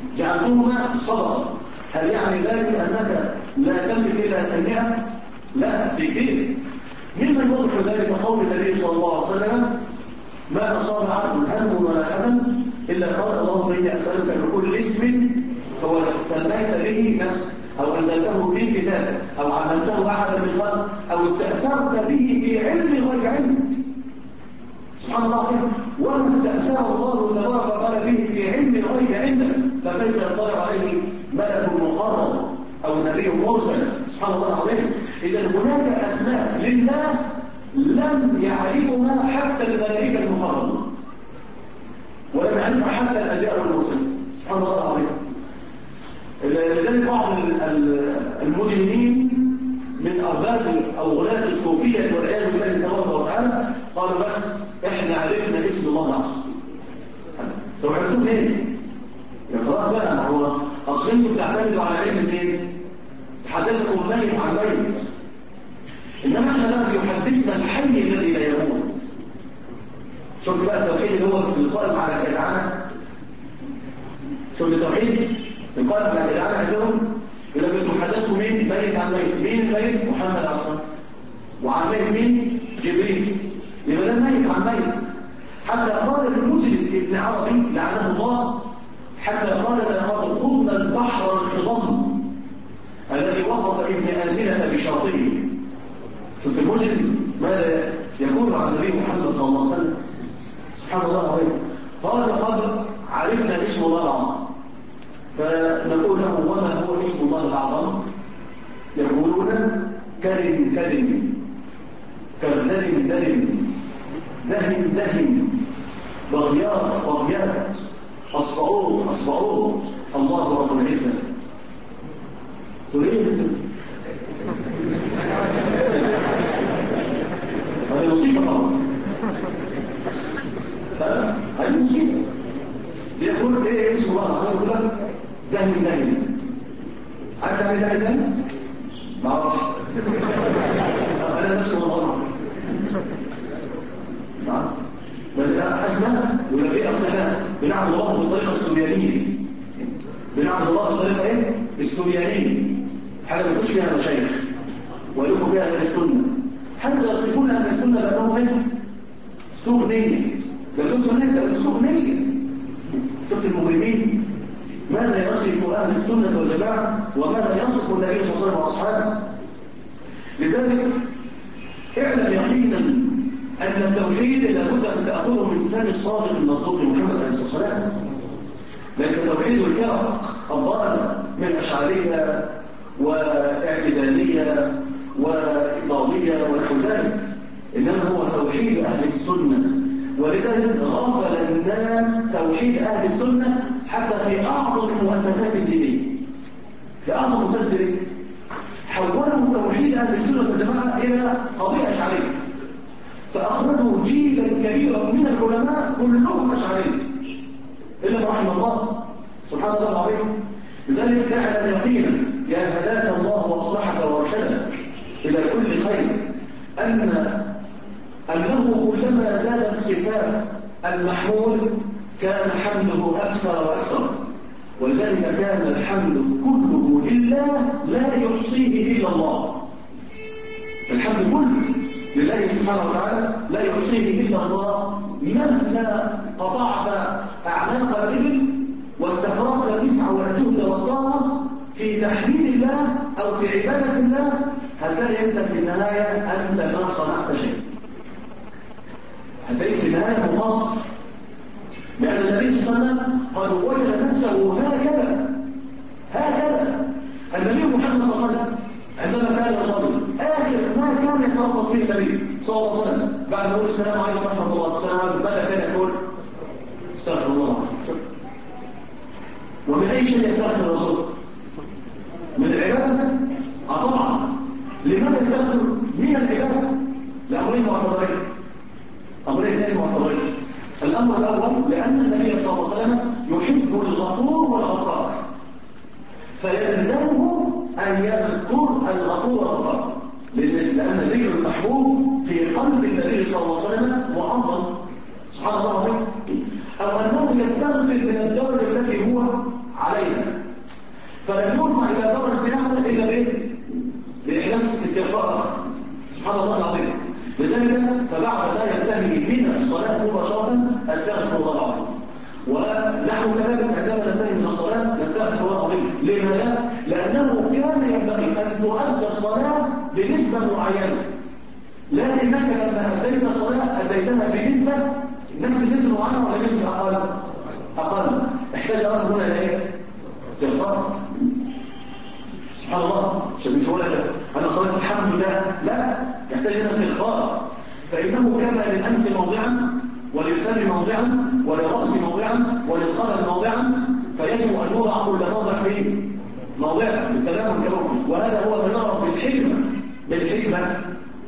هل يعني ذلك أنك لا تملك إلا 100؟ لا، كثير. ممن يوضح ذلك قول النبي صلى الله عليه وسلم ما أصاب عبد هم ولا حزن إلا قال اللهم إني أسألك بكل اسم هو سميت به نفسك أو أنزلته في كتابك أو علمته أحدا من خلقك أو استأثرت به في علم غير علم. سبحان الله العظيم. وما استأثر الله تبارك وتعالى به في علم غير علمه فكيف يطلع عليه ملك مقرب أو نبي مرسل؟ سبحان الله العظيم. إذا هناك أسماء لله لم يعرفها حتى الملائكة المقربون ولم يعرفها حتى الأنبياء والمرسلين. سبحان الله العظيم. لذلك بعض المجرمين من أرباب أو غلاة الصوفية والعياذ بالله تبارك وتعالى قالوا بس إحنا عرفنا اسم الله العظيم. طب عرفتوا منين؟ يا خلاص بقى، ما هو أصل انتم بتعتمدوا على علم منين؟ تحدثكم ميت عن ميت، إنما احنا بقى بيحدثنا الحي الذي لا يموت. شفت بقى التوحيد اللي هو القائم على الجدعنة؟ شفت التوحيد؟ القائم على الجدعنة عندهم يقول لك انتم حدثوا مين؟ ميت عن ميت. مين الميت؟ محمد عليه الصلاة والسلام. وعن ميت مين؟ جبريل. يبقى ده ميت عن ميت. حتى قال المجرم ابن عربي لعنه الله، حتى قال لقد خضنا البحر الخضم الذي وقف ابن آمنة بشاطئه. شوف المجرم ماذا يقول عن النبي محمد صلى الله عليه وسلم. سبحان الله العظيم. قال قد عرفنا اسم الله العظيم، فنقول له وما هو اسم الله الأعظم؟ يقولون كرم كرم، كردم درم، دهم دهم، بغيار بغيار، أصبعوه أصبعوه، الله رب العزة. تريد هذه مصيبة طبعا، هذه مصيبة. يقول ايه اسم الله العظيم؟ يقول لك دهم دهم. عارف تعمل دهم دهم؟ ما اعرفش. انا نفسي والله اسماء يقول لك ايه اصلها؟ بنعبد الله بالطريقه السوريانيه. بنعبد الله بالطريقه ايه؟ السوريانيه. حاجه ما يكونش فيها مشايخ ويقولوا فيها اهل السنه، حتى يصفون اهل السنه بانهم ايه؟ سوء نيه. لكن سنه ده سوء نيه. شفت المجرمين ماذا يصف أهل السنة والجماعة وماذا يصف النبي صلى الله عليه وسلم وأصحابه. لذلك اعلم يقينا أن التوحيد لابد أن تأخذه من فم الصادق المصدوق محمد عليه الصلاة والسلام. ليس توحيد الفرق الضالة من أشعرية واعتزالية وإضافية ونحو ذلك، إنما هو توحيد أهل السنة. ولذلك غفل الناس توحيد أهل السنة حتى في أعظم المؤسسات الدينية. في أعظم المؤسسات الدينية حولوا توحيد أهل السنة والجماعة إلى قضية أشعرية، فأخرجوا جيلا كبيرا من العلماء كلهم أشعرية إلا ما رحم الله سبحانه وتعالى العظيم. لذلك اعلم يقينا يا هداك الله وأصلحك وارشدك إلى كل خير أنه كلما زادت صفات المحمود كان حمده أكثر وأكثر. ولذلك كان الحمد كله لله لا يحصيه إلا الله. الحمد كله لله سبحانه وتعالى لا يحصيه إلا الله. مهما قطعت أعناق الإبل واستفرغت الإسعى والجهد والطاقة في تحميد الله أو في عبادة الله، هتلاقي أنت في النهاية أنت ما صنعت شيء، هتلاقي في النهاية مقصر. لأن النبي صلى الله عليه وسلم قد وجد نفسه هكذا النبي محمد صلى الله عليه وسلم عندما كان يصلي آخر ما كان يترقص به النبي صلى الله عليه وسلم بعد ما يقول السلام عليكم ورحمة الله السلام ماذا كان يقول؟ استغفر الله. ومن أي شيء يستغفر الرسول؟ من العبادة؟ طبعا. لماذا يستغفر من العبادة؟ لأمرين معتبرين. أمرين معتبرين. الأمر الأول لأن النبي صلى الله عليه وسلم يحب الغفور والغفار، فيلزمه أن يذكر الغفور والغفار، لأن ذكر المحبوب في قلب النبي صلى الله عليه وسلم معظم سبحان الله العظيم. أو أنه يستغفر من الدرجة التي هو عليها، فلم يرفع إلى درجة نعمة إلا بإحداث استغفار سبحان الله العظيم. لذلك فبعد ما ينتهي من الصلاة مباشرة أستغفر الله العظيم. ونحن كذلك عندما ننتهي من الصلاة نستغفر الله العظيم. لماذا؟ لأنه كان ينبغي أن تؤدى الصلاة بنسبة معينة، لكنك لما أديت الصلاة أديتها بنسبة نفس النسبة معينة ولا نسبة أقل. احتاج أن هنا إيه؟ استغفار. سبحان الله. مش هو أنا صلاة الحمد لله، لا، يحتاج إلى استغفار. فإنه كما للأنف موضعا وللفم موضعا وللرأس موضعا وللقدم موضعا، فيجب أن يوضع كل موضع فيه موضع بالتمام والكمال. وهذا هو ما يعرف بالحكمة.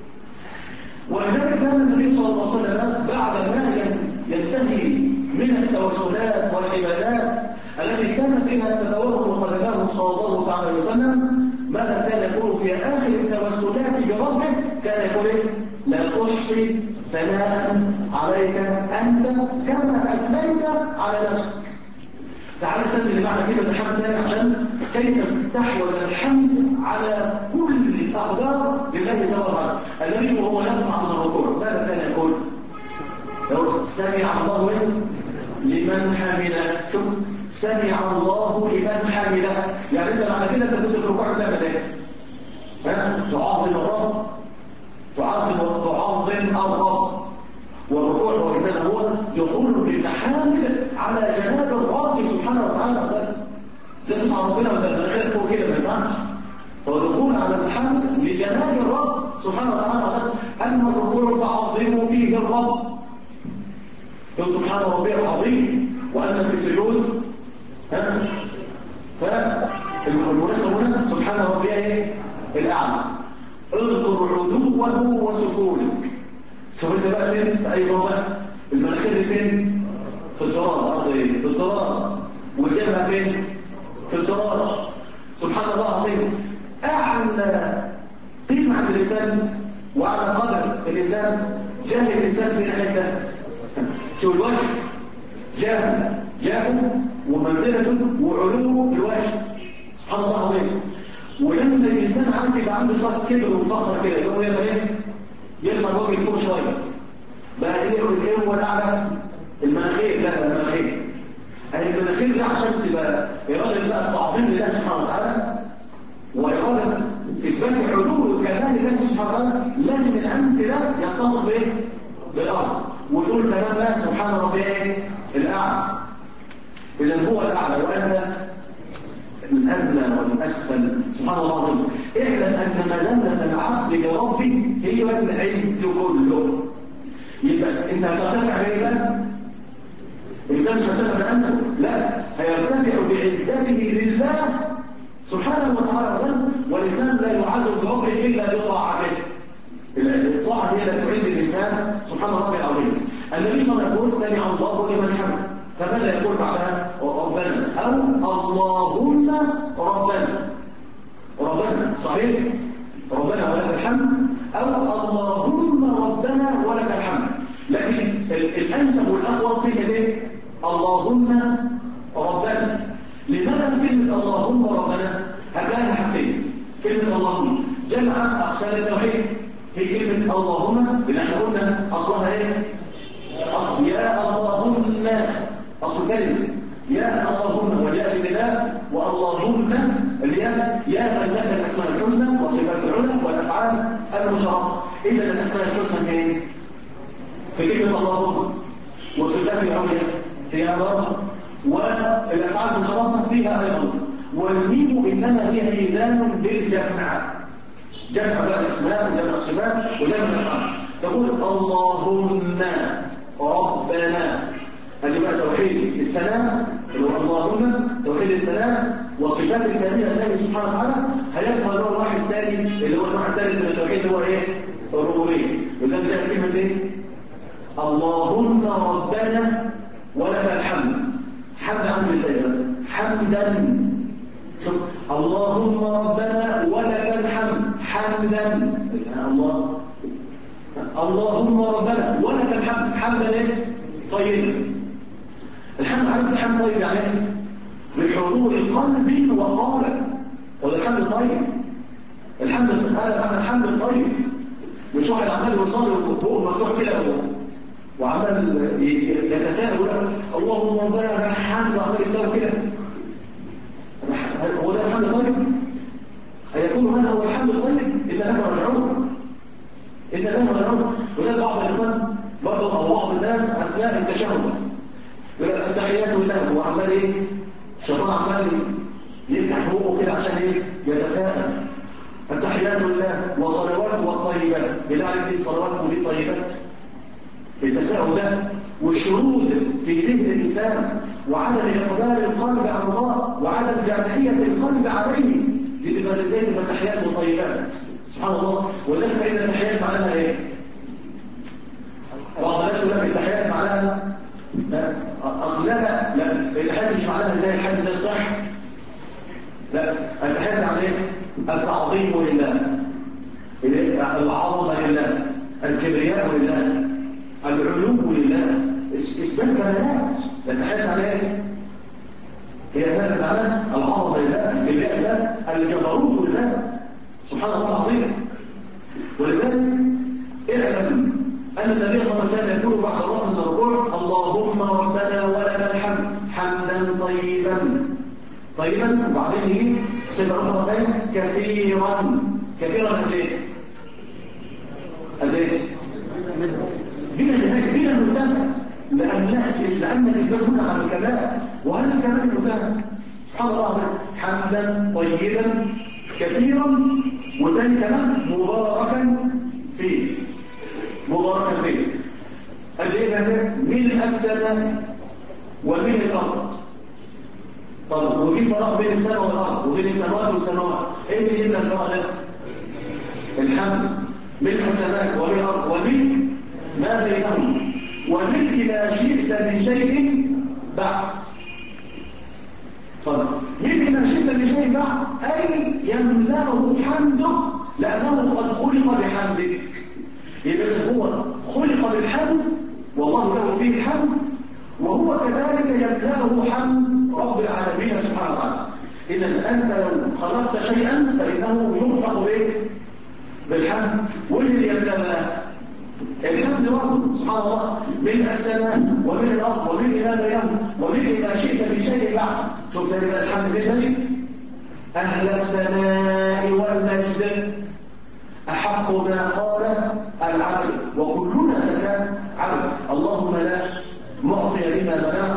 ولذلك كان النبي صلى الله عليه وسلم بعد ما ينتهي من التوسلات والعبادات التي كان فيها تدورت وقلبه صلى الله تعالى عليه وسلم، ماذا كان يقول في آخر التوسلات بربه؟ كان يقول لا أحصي ثناء عليك أنت كما أثنيت على نفسك. تعال استنى لمعنى كلمة الحمد تاني عشان كي تستحوذ الحمد على كل الأقدار لله جل وعلا. النبي وهو يرفع من الركوع ماذا كان يقول؟ لو سمع الله لمن حمده. شوف، سمع الله لمن حمده، يعني انت معنى كده انت كنت في الركوع بتعمل ايه؟ تعظم الرب، تعظم الرب. والركوع وإنما هو دخول بالتحامل على جناب الرب سبحانه وتعالى. زي مع ربنا وده خير فوق كده ما ينفعش. هو دخول على التحامل لجناب الرب سبحانه وتعالى. أما الركوع فعظموا فيه الرب، يقول سبحان ربي العظيم. وأما في السجود فالمناسبة هنا سبحان ربي الأعلى. اذكر علوه وسكونك. شوف انت بقى فين؟ في اي موضع؟ المناخير فين؟ في التراب. الارض ايه؟ في التراب. والجبهه فين؟ في التراب. سبحان الله العظيم. اعلى قيمه عند الانسان واعلى قدر الانسان جاه الانسان فين حته؟ شو الوجه؟ جاهه ومنزلته وعلوه الوجه. سبحان الله العظيم. ولما الانسان عايز يبقى عنده شويه كبر وفخر كده يقوم يعمل ايه؟ يرفع الوجه لفوق شويه. بقى ايه هو الاعلى؟ المناخير. لا المناخير. المناخير ده عشان تبقى إرادة بقى تعظيم لله سبحانه وتعالى وإرادة إثبات حلول وكمال الله سبحانه وتعالى، لازم الأنف ده يتصل بإيه؟ بالأرض، وتقول كلام الله سبحان ربي إيه؟ الأعلى. إذا هو الأعلى وأنت الأدنى والأسفل سبحان الله العظيم. اعلم أن مذلة العبد لربه هي العز كله. يبقى أنت هترتفع بإيه بقى؟ الإنسان مش هترتفع بأنفه، لا، هيرتفع بعزته لله سبحانه وتعالى، والإنسان لا يعز بربه إلا بطاعته. الطاعة هي التي تعز الإنسان سبحان ربي العظيم. النبي صلى الله عليه وسلم يقول سمع الله لمن حمده، فماذا يقول بعدها؟ ربنا أو اللهم ربنا. ربنا صحيح؟ ربنا ولك الحمد، أو اللهم ربنا ولك الحمد. لكن الأنسب والأقوى كلمة إيه؟ اللهم ربنا. لماذا كلمة اللهم ربنا؟ هتلاقيها حاجتين. كلمة اللهم جمع أقسام التوحيد. في كلمة اللهم اللي احنا قلنا أصلها إيه؟ أصل يا اللهم، أصل كلمة يا اللهم والياء لله، واللهم اللي هي يا من لك الأسماء الحسنى والصفات العلى والأفعال المشرفة. إذا الأسماء الحسنى فين؟ في كلمة اللهم، والصفات العليا فيها برضه، والأفعال المشرفة فيها أيضا. والميم إنما هي إيذان بالجمع، جمع بقى الأسماء وجمع الصفات وجمع الأفعال. تقول اللهم ربنا، هذه بقى توحيد السلام اللي هو اللهم توحيد السلام وصفات الكامله لله سبحانه وتعالى. هيبقى نوع واحد ثاني اللي هو النوع الثالث من التوحيد اللي هو ايه؟ الربوبيه. وذلك جاء كلمه ايه؟ اللهم ربنا ولك الحمد. حمد عامل ازاي؟ حمدا. شوف اللهم ربنا ولك الحمد حمدا. الله اللهم ربنا ولك الحمد حمدا ايه؟ طيب. الحمد عارف الحمد طيب يعني ايه؟ بحضور قلب وقالب. وده الحمد طيب. الحمد هذا معنى الحمد الطيب. مش واحد عمال يصلي وبقه مفتوح كده وعمال يتساءل اللهم ربنا لك الحمد وعمال يتساءل كده. هو ده الحمد طيب؟ هيكون هذا هو الحمد الطيب؟ إذا له رجعون. إن له رجعون. وده بعض الإخوان برضه أو بعض الناس أثناء التشهد التحيات لله هو عمال ايه؟ الشيطان عمال يفتح بقه كده عشان ايه؟ يتساءل. التحيات لله وصلوات والطيبات. بنعرف دي الصلوات ودي الطيبات. التساؤل ده والشرود في ذهن الانسان وعدم اقبال القلب على الله وعدم جامعيه القلب عليه، دي تبقى ازاي تبقى التحيات والطيبات. سبحان الله. وذلك فإذا التحيات معناها ايه؟ بعض الناس يقول لك التحيات معناها لا اصل لا التحيات مش معناها زي الحد ده صح. لا التحيات معناها ايه؟ التعظيم لله، العظمه لله، الكبرياء لله، العلو لله، اثبات كمالات. التحيات معناها ايه؟ هي هذا المعنى العظمه لله، الكبرياء لله، الجبروت لله سبحان الله العظيم. ولذلك اعلم أن النبي صلى الله عليه وسلم يقول بعد الله من الركوع اللهم ربنا ولك الحمد حمدا طيبا وبعدين يجي صفة أخرى كثيرا. كثيرا قد ايه؟ قد ايه؟ بين النهاية بين المنتهى، لأن الإسلام هنا على الكمال وهذا الكمال المنتهى سبحان الله العظيم. حمدا طيبا كثيرا وثاني كمان مباركا فيه. مباركا فيه قد ايه ده؟ من السماء ومن الارض. طب وفي فراغ بين السماء والارض وبين السماوات والسماوات، ايه اللي يبدا الفراغ ده؟ الحمد. من السماء ومن الارض ومن ما بينهم ومن ما شئت من شيء بعد. طب من ما شئت من شيء بعد اي يملأه حمده لانه قد خلق بحمدك. يبقى هو خلق بالحمد والله له فيه الحمد، وهو كذلك يملأه حمد رب العالمين سبحانه وتعالى. إذا أنت لو خلقت شيئا فإنه يخلق به بالحمد. واللي يملأ الحمد الكون سبحان الله، من السماء ومن الأرض ومن ما بينهم ومن ما شئت في شيء بعد. شوف ثاني بقى الحمد لله، أهل الثناء والمجد أحق ما قال العبد وكلنا لك عبد. اللهم لا معطي لما منعت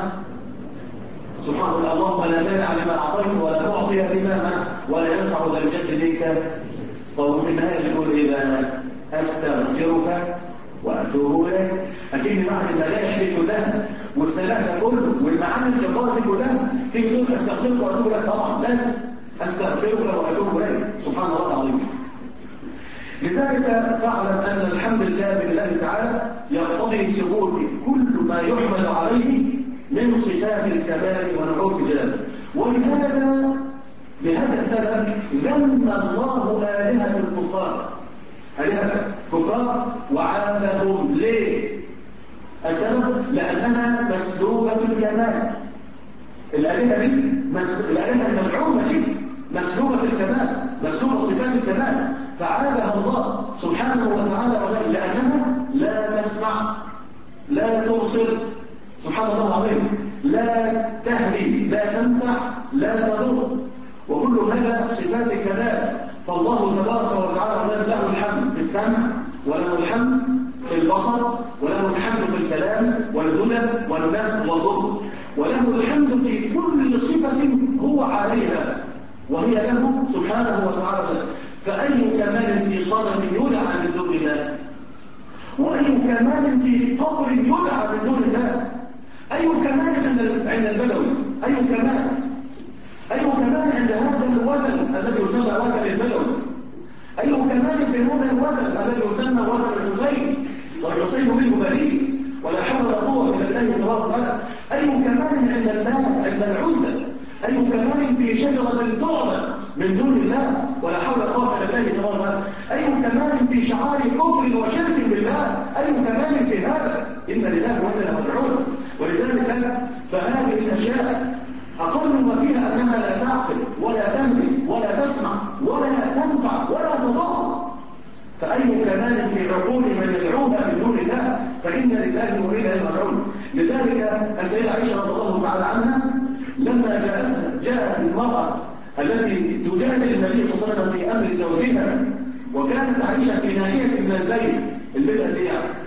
سبحان الله، اللهم لا مانع لما أعطيت ولا معطي لما منعت ولا ينفع ذا الجد منك. وفي النهاية تقول إيه بقى؟ أستغفرك وأتوب إليك. أكيد بعد المدائح دي كلها والسلاح ده كله والمعاني الجبارة دي كلها تيجي تقول أستغفرك وأتوب إليك؟ طبعا لازم أستغفرك وأتوب إليك. سبحان الله العظيم. لذلك فاعلم أن الحمد لله لله تعالى يقتضي ثبوت كل ما يحمد عليه من صفات الكمال ونعوت جلاله. ولهذا لهذا السبب ذم الله آلهة الكفار، آلهة كفار وعابهم. ليه؟ السبب لأنها مسلوبة الكمال. الآلهة دي الآلهة المزعومة دي مسلوبة الكمال، مسلوبة صفات الكمال، فعابها الله سبحانه وتعالى لأنها لا تسمع لا تبصر سبحان الله العظيم، لا تهدي لا تنفع لا تضر، وكل هذا صفات الكمال. فالله تبارك وتعالى له الحمد في السمع وله الحمد في البصر وله الحمد في الكلام والهدى والنفع والضر، وله الحمد في كل صفة هو عليها وهي له سبحانه وتعالى. فأي كمال في صنم يدعى من دون الله، وأي كمال في قبر يدعى من دون الله، أي كمال عند البدوي، أي كمال عند هذا الوثن الذي يسمى وثن البدوي، أي كمال في هذا الوثن الذي يسمى وثن الحسين والحسين منه بريء ولا حول ولا قوة إلا بالله تبارك وتعالى. أي كمال عند الناس عند العزة، أي كمال في شجرة تعبد من دون الله ولا حول ولا قوة إلا بالله تبارك وتعالى. أي كمال في شعار كفر وشرك بالله، أي كمال في هذا. إن لله وإنا مدعون. ولذلك فهذه الأشياء أقل ما فيها أنها لا تعقل ولا تملك ولا تسمع ولا تنفع ولا تضر. فأي كمال في عقول من يدعوها من دون الله فإن لله وإنا مدعون. لذلك السيدة عائشة رضي الله تعالى عنها لما جاءت المرأة التي تجادل النبي صلى الله عليه وسلم في أمر زوجها، وكانت عائشة في ناحية من البيت دي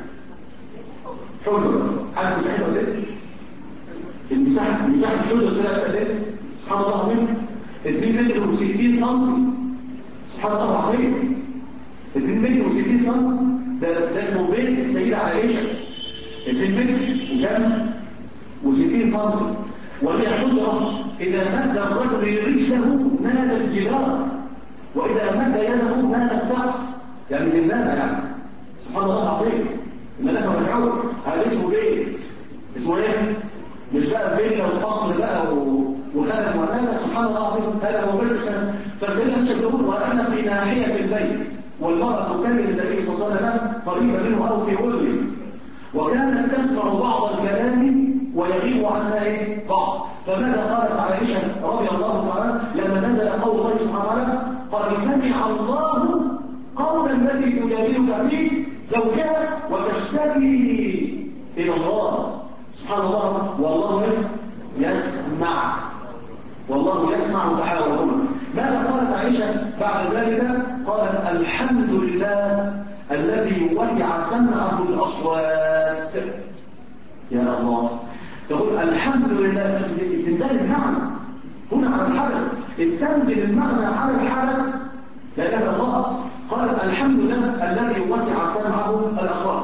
حجرة عارف مساحتها قد ايه؟ مساحة حجرة سنة قد ايه؟ سبحان الله العظيم 2 متر و60 سم. سبحان الله العظيم 2 متر و60 سم. ده اسمه بيت السيدة عائشة 2 متر وكام؟ و60 سم. وهي حجرة إذا مد الرجل رجله نال الجدار، وإذا مد يده نال السقف، يعني زلزالة يعني. سبحان الله العظيم. الملكة مدعوة. هذا اسمه بيت. اسمه ايه؟ مش بقى فيلا وقصر بقى وخدم وهذا. سبحان الله العظيم. هذا هو بيت السنة. فالسيدة عائشة تقول وأنا في ناحية البيت والمرأة تكلم النبي صلى الله عليه وسلم قريبة منه أو في أذنه، وكانت تسمع بعض الكلام ويغيب عنها ايه؟ بعض. فماذا قالت عائشة رضي الله تعالى لما نزل قول الله سبحانه وتعالى قد سمع الله قول التي تجادلك فيه زوجها وتشتكي إلى الله سبحان الله والله يسمع، والله يسمع تحاورهما. ماذا قالت عائشة بعد ذلك؟ قالت الحمد لله الذي وسع سمعه الأصوات. يا الله. تقول الحمد لله استنزال المعنى هنا على الحدث، استنزل المعنى على الحدث لأن الله قال الحمد لله الذي وسع سمعه الأصوات.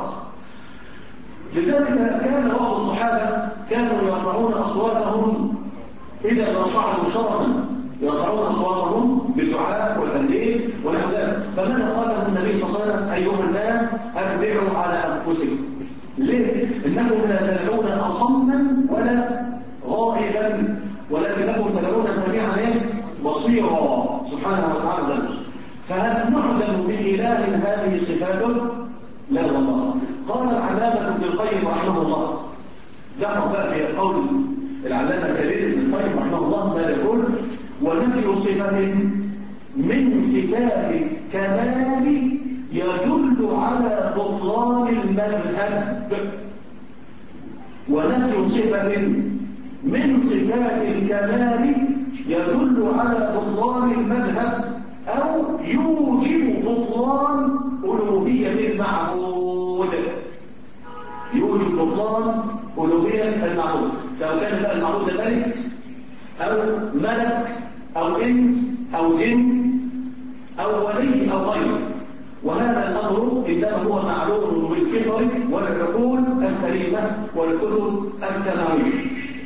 لذلك كان بعض الصحابة كانوا يرفعون أصواتهم إذا صعدوا شرفا، يرفعون أصواتهم بالدعاء والتهليل ونحو ذلك. فماذا قال النبي صلى الله عليه وسلم أيها الناس أبدعوا على أنفسكم. ليه؟ إنكم لا تدعون أصما ولا غائبا ولكنكم تدعون سميعا بصيرا سبحانه وتعالى ذلك. فهل نعلم بإله هذه صفاته؟ لا والله. قال العلامة ابن القيم رحمه الله، دخل بقى في قول العلامة الكبير ابن القيم رحمه الله ما يقول ونفي صفة من صفات الكمال يدل على بطلان المذهب، ونفي صفة من صفات الكمال يدل على بطلان المذهب أو يوجب بطلان ألوهية المعبود. يوجب بطلان ألوهية المعبود، سواء كان بقى المعبود ده ملك أو ملك أو إنس أو جن أو ولي أو غيره. وهذا الأمر إنما هو معلوم بالفطر والعقول السليمة والكتب السماوية.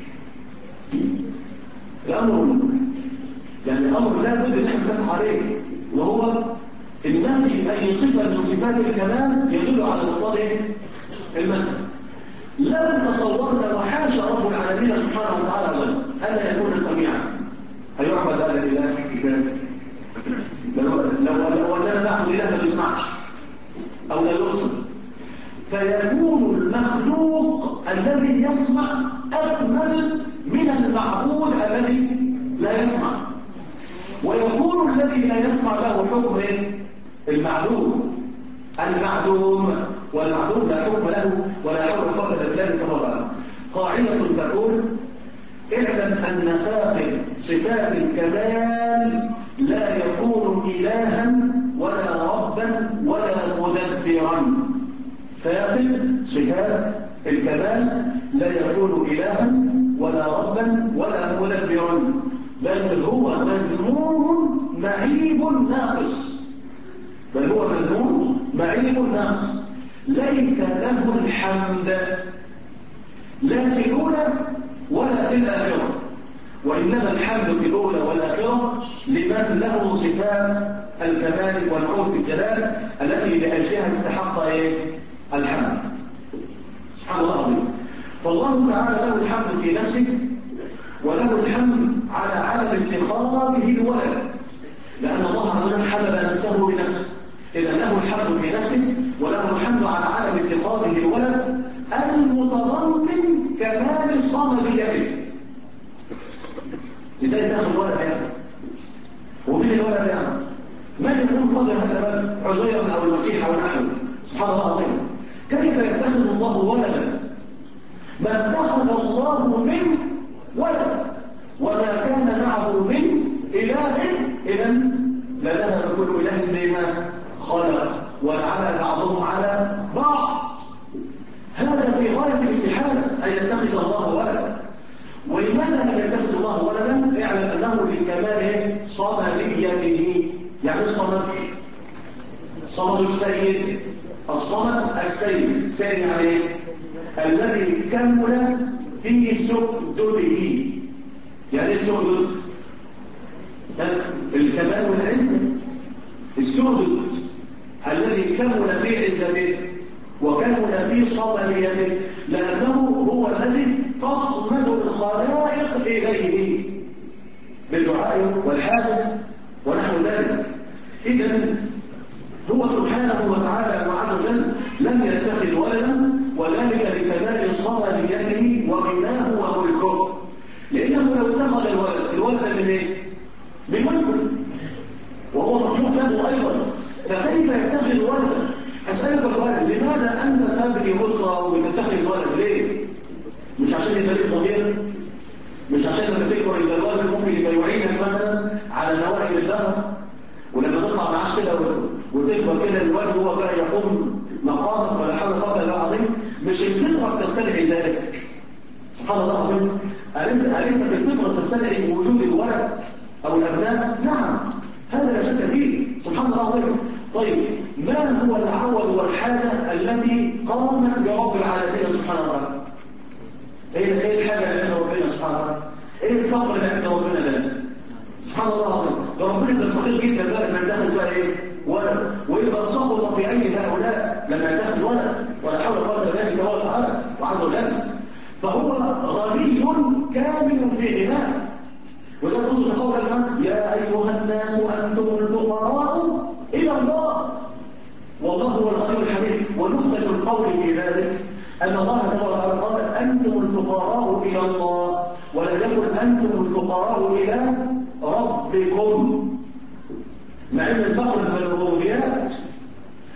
الأمر يعني أمر لا بد أن نحن عليه، وهو النفي أي صفة من صفات الكمال يدل على بطلان المذهب. لا تصورنا وحاشا رب العالمين سبحانه وتعالى ألا يكون سميعا. هيعبد هذا الإله إزاي؟ لو أننا نعبد إله ما يسمعش أو لا يرسل، فيكون المخلوق الذي يسمع أكمل من المعبود الذي لا يسمع، ويكون الذي لا يسمع له حكم المعدوم والمعدوم لا حكم له ولا حول فقط بالله كما قاعدة تقول: اعلم أن فاقد صفات الكمال لا يكون إلها ولا ربا ولا مدبرا. فاقد صفات الكمال لا يكون إلها ولا ربا ولا مدبرا، بل هو مذموم معيب ناقص. ليس له الحمد لا في الأولى ولا في الآخرة، وإنما الحمد في الأولى والآخرة لمن له صفات الكمال والعود الجلال التي لأجلها استحق الحمد. سبحان الله العظيم. فالله تعالى له الحمد في نفسه، وله الحمد على عدم اتخاذه الولد، لأن الله عز وجل حمل نفسه بنفسه. إذا له الحمد في نفسه وله الحمد على عدم اتخاذه الولد المتضمن كمال صمديته. ازاي تاخذ ولد يعني؟ ومين الولد يعني؟ من يكون قدر هذا الولد؟ عزيرا او المسيح او نحوه. سبحان الله العظيم. كيف يتخذ الله ولدا؟ ما اتخذ الله من ولد، وما كان معه من اله، اذا لذهب كل اله بما خلق ولعل بعضهم على بعض. هذا في غايه الاستحاله ان يتخذ الله ولد. ولماذا لم يتخذ الله ولدا؟ اعلم انه لكمال صمديته. يعني الصمد السيد، الصمد السيد، سيد يعني الذي كمل في سؤدده. يعني ايه سؤدد؟ الكمال والعزه. السؤدد الذي كمل في عزته وكمل في صمديته، لأنه هو الذي تصمد الخلائق إليه بالدعاء والحاجة ونحو ذلك. إذن هو سبحانه وتعالى وعز وجل لم يتخذ ولدا، وذلك لكمال صمديته وغناه وملكه. لأنه لو اتخذ الولد من ايه؟ من ملكه، وهو مخلوق له أيضا، فكيف يتخذ ولدا؟ أسألك سؤال: لماذا أنت تبني أسرة وتتخذ ولد؟ ليه؟ مش عشان يبقى لك صغير؟ مش عشان لما تكبر يبقى الولد ممكن يبقى يعينك مثلا على نوائب الذهب، ولما تطلع معاش كده وتكبر كده الولد هو بقى يقوم مقامك ولا حول ولا قوة إلا بالله؟ مش الفطرة تستدعي ذلك؟ سبحان الله العظيم. أليست الفطرة تستدعي وجود الولد أو الأبناء؟ نعم، هذا لا شك فيه. سبحان الله العظيم. طيب، ما هو العول والحاجة التي قامت برب العالمين سبحانه وتعالى؟ ايه الحاجة اللي عند ربنا سبحانه وتعالى؟ ايه الفقر اللي عند ربنا ده؟ سبحان الله العظيم. ده ربنا ده فقير جدا بقى لما يتخذ بقى ايه؟ ولد. ويبقى سقط في اي هؤلاء لما يتخذ ولد، ولا حول ولا قوة الا بالله تبارك وتعالى وعز وجل. فهو غني كامل في غناه. وده تقول قول الحمد: يا ايها الناس انتم الفقراء الى الله والله هو الغني الحميد. ونقطة القول في ذلك أن الله تبارك وتعالى قال: أنتم الفقراء إلى الله، ولم يقل أنتم الفقراء إلى ربكم، مع أن الفقر من الربوبيات.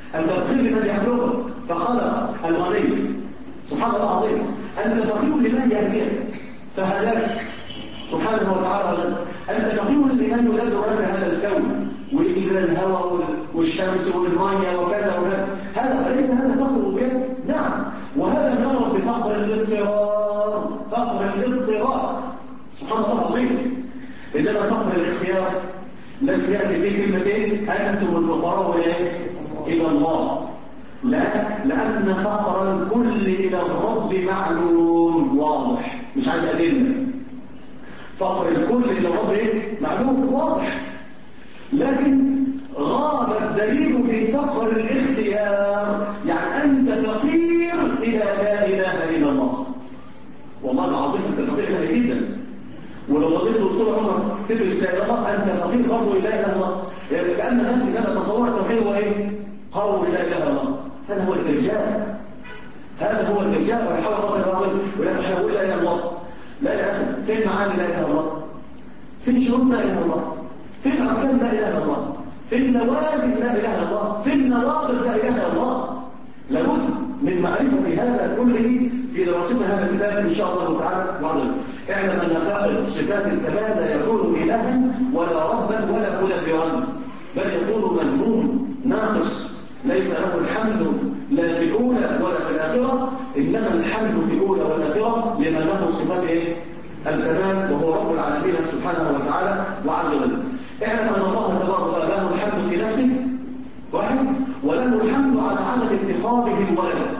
أنت فقير لمن يخلقك فخلق الغني سبحان الله العظيم. أنت فقير لمن يهديك فهداك سبحانه وتعالى. أنت فقير لمن يدبر لك هذا الكون ويجيب لنا الهواء والشمس والمية وكذا وكذا. هذا ليس هذا فقر ربوبية؟ نعم. وهذا يعرف بفقر الاضطرار، فقر الاضطرار سبحان الله العظيم. إنما فقر الاختيار ليس يأتي فيه كلمتين أنتم الفقراء إلى الله. لا، لأن فقر الكل إلى الرب معلوم واضح، مش عايز أدلة. فقر الكل إلى الرب معلوم واضح، لكن غاب الدليل في فقر الاختيار. يعني أنت فقير إلى لا إله إلا الله. والله العظيم أنت فقير إلى جدا. ولو ضليت طول عمرك تدرس لا اله الا الله انت فقير برضه لا اله الا الله. يعني كأن الناس انما تصور التوحيد هو ايه؟ قول لا اله الا الله. هذا هو الارجاء، هذا هو الارجاء. ويحاول الله العظيم ولا يحاول لا اله الا الله. لا يا اخي، فين معاني لا اله الا الله؟ فين شروط لا اله الا الله؟ فين اركان لا اله الا الله؟ فين لوازم لا اله الا الله؟ فين نواقض لا اله الا الله؟ لابد من معرفه هذا كله في دراستنا هذا الكتاب ان شاء الله تعالى وعظيم. اعلم ان فاقد صفات الكمال لا يكون الها ولا ربا ولا مدبرا، بل يكون مذموم ناقص ليس له الحمد لا في الاولى ولا في الاخره، انما الحمد في الاولى والاخره لمن له صفات الكمال وهو رب العالمين سبحانه وتعالى وعز وجل. اعلم ان الله تبارك له الحمد في نفسه واحد، وله الحمد على عدم اتخاذه الولد،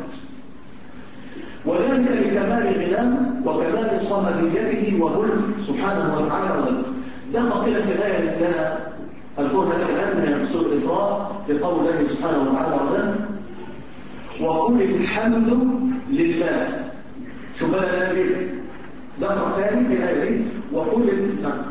وذلك لكمال غناه وكمال صمديته وملكه سبحانه وتعالى وذلك. ده قيل في الآية اللي أنا أذكرها لك الآن من سورة الإسراء في قول الله سبحانه وتعالى وذلك وقل الحمد لله. شوف بقى الآية دي ذكر ثاني في الآية دي وقل نعم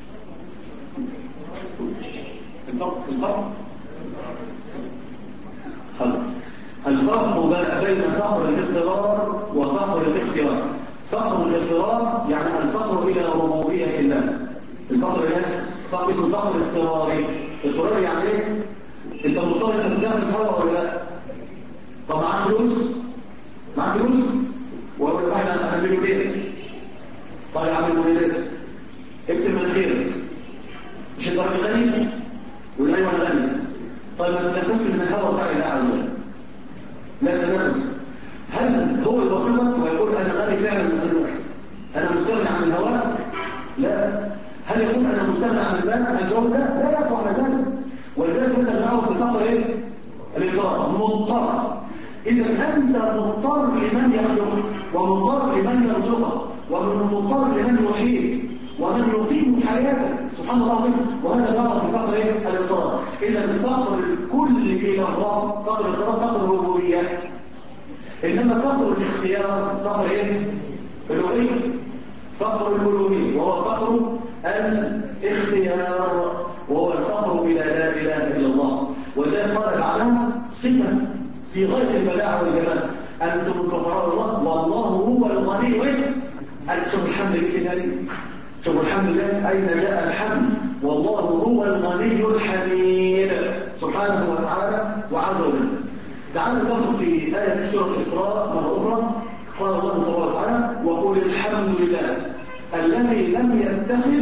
الفرق بين فقر الاضطرار وفقر الاختيار. فقر الاضطرار يعني الفقر إلى ربوبية الله. الفقر إلى اسمه فقر اضطراري. اضطراري يعني ايه؟ انت مضطر انك تنافس هوا ولا لا؟ طب معاك فلوس؟ معاك فلوس؟ واقول لك انا مليونير. طيب يا عم مليونير اكتب من خيرك. مش انت راجل غني؟ يقول ايوه انا غني. طيب ما تنافسش من الهوا بتاع الله عز وجل. لا تنافس. هل هو يبخلك ويقول انا غني فعلا انا مستغني عن الهواء؟ لا. هل يقول انا مستغني عن المال؟ الجواب لا يقع على ذلك. ولذلك انت بنعرف بفقر ايه؟ الاضطرار. مضطر. اذا انت مضطر لمن يخلقك ومضطر لمن يرزقك ومضطر لمن يحييك ومن يقيم حياتك سبحان الله العظيم. وهذا بعض بفقر ايه؟ الاضطرار. اذا فقر الكل الى الله فقر الاضطرار فقر الربوبيه. انما فقر الاختيار فقر ايه؟ الالوهيه. فقر الالوهيه وهو فقر الاختيار وهو الفقر الى لا اله الا الله. وذلك قال بعدها صفه في غايه البلاعه والجمال انتم الفقراء الله والله هو الغني. شوف الحمد لله في ذلك. شوف الحمد لله أين جاء الحمد. والله هو الغني الحميد سبحانه وتعالى وعز وجل. تعالوا ناخذ في آية سورة الإسراء مرة أخرى. قال الله تبارك وتعالى وقل الحمد لله الذي لم يتخذ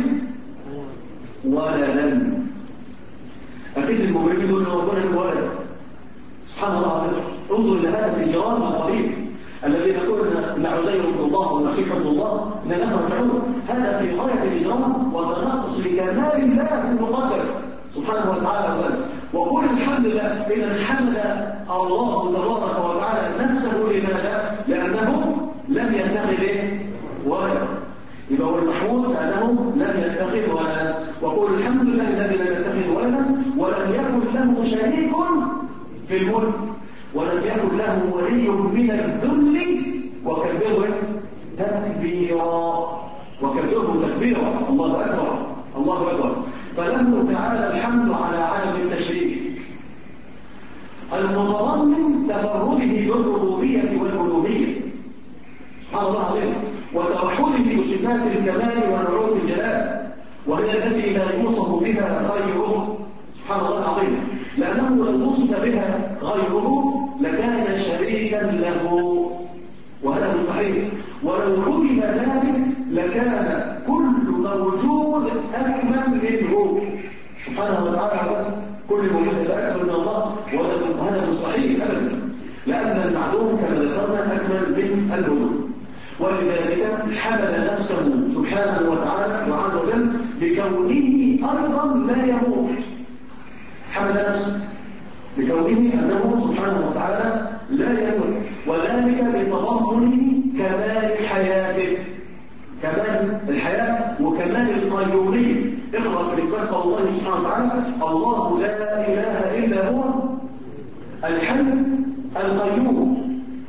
ولدا. أكيد المجرمين دول ربنا الولد سبحان الله العظيم. انظر إلى هذا الإجرام القريب الذين يقولون ان عزير ابن الله والمسيح ابن الله ان لهم رجعون. هذا في غايه الاجرام وتناقص لكمال الله المقدس سبحانه وتعالى وذلك. وقل الحمد لله. اذا حمد الله تبارك وتعالى نفسه لماذا؟ لانه لم يتخذ ولدا. يبقى هو المحمود انه لم يتخذ ولدا. وقل الحمد لله الذي لم يتخذ ولدا ولم يكن له شريك في الملك ولم يكن له ولي من الذل وكبره تكبيرا. وكبره تكبيرا. الله أكبر الله أكبر. فله تعالى الحمد على عدم التشريك المتضمن تفرده بالربوبية والألوهية سبحان الله العظيم وتوحده بصفات الكمال ونعوت الجلال وهي التي لا يوصف بها غيره سبحان الله العظيم. لأنه لو وصف بها غيره لكان شريكا له، وهذا مستحيل. ولو حكم ذلك لكان كل موجود أكمل منه سبحانه وتعالى. كل موجود أكمل من الله، وهذا مستحيل أبدا، لأن المعلوم كما ذكرنا أكمل من الوجود. ولذلك حمل نفسه سبحانه وتعالى وعز وجل بكونه أيضا لا يموت. حمل نفسه بكونه أنه سبحانه وتعالى لا يموت، وذلك لتضمن كمال حياته، كمال الحياة وكمال القيومية. اقرأ في الإسلام قول الله سبحانه وتعالى: الله لا إله إلا هو الحي القيوم،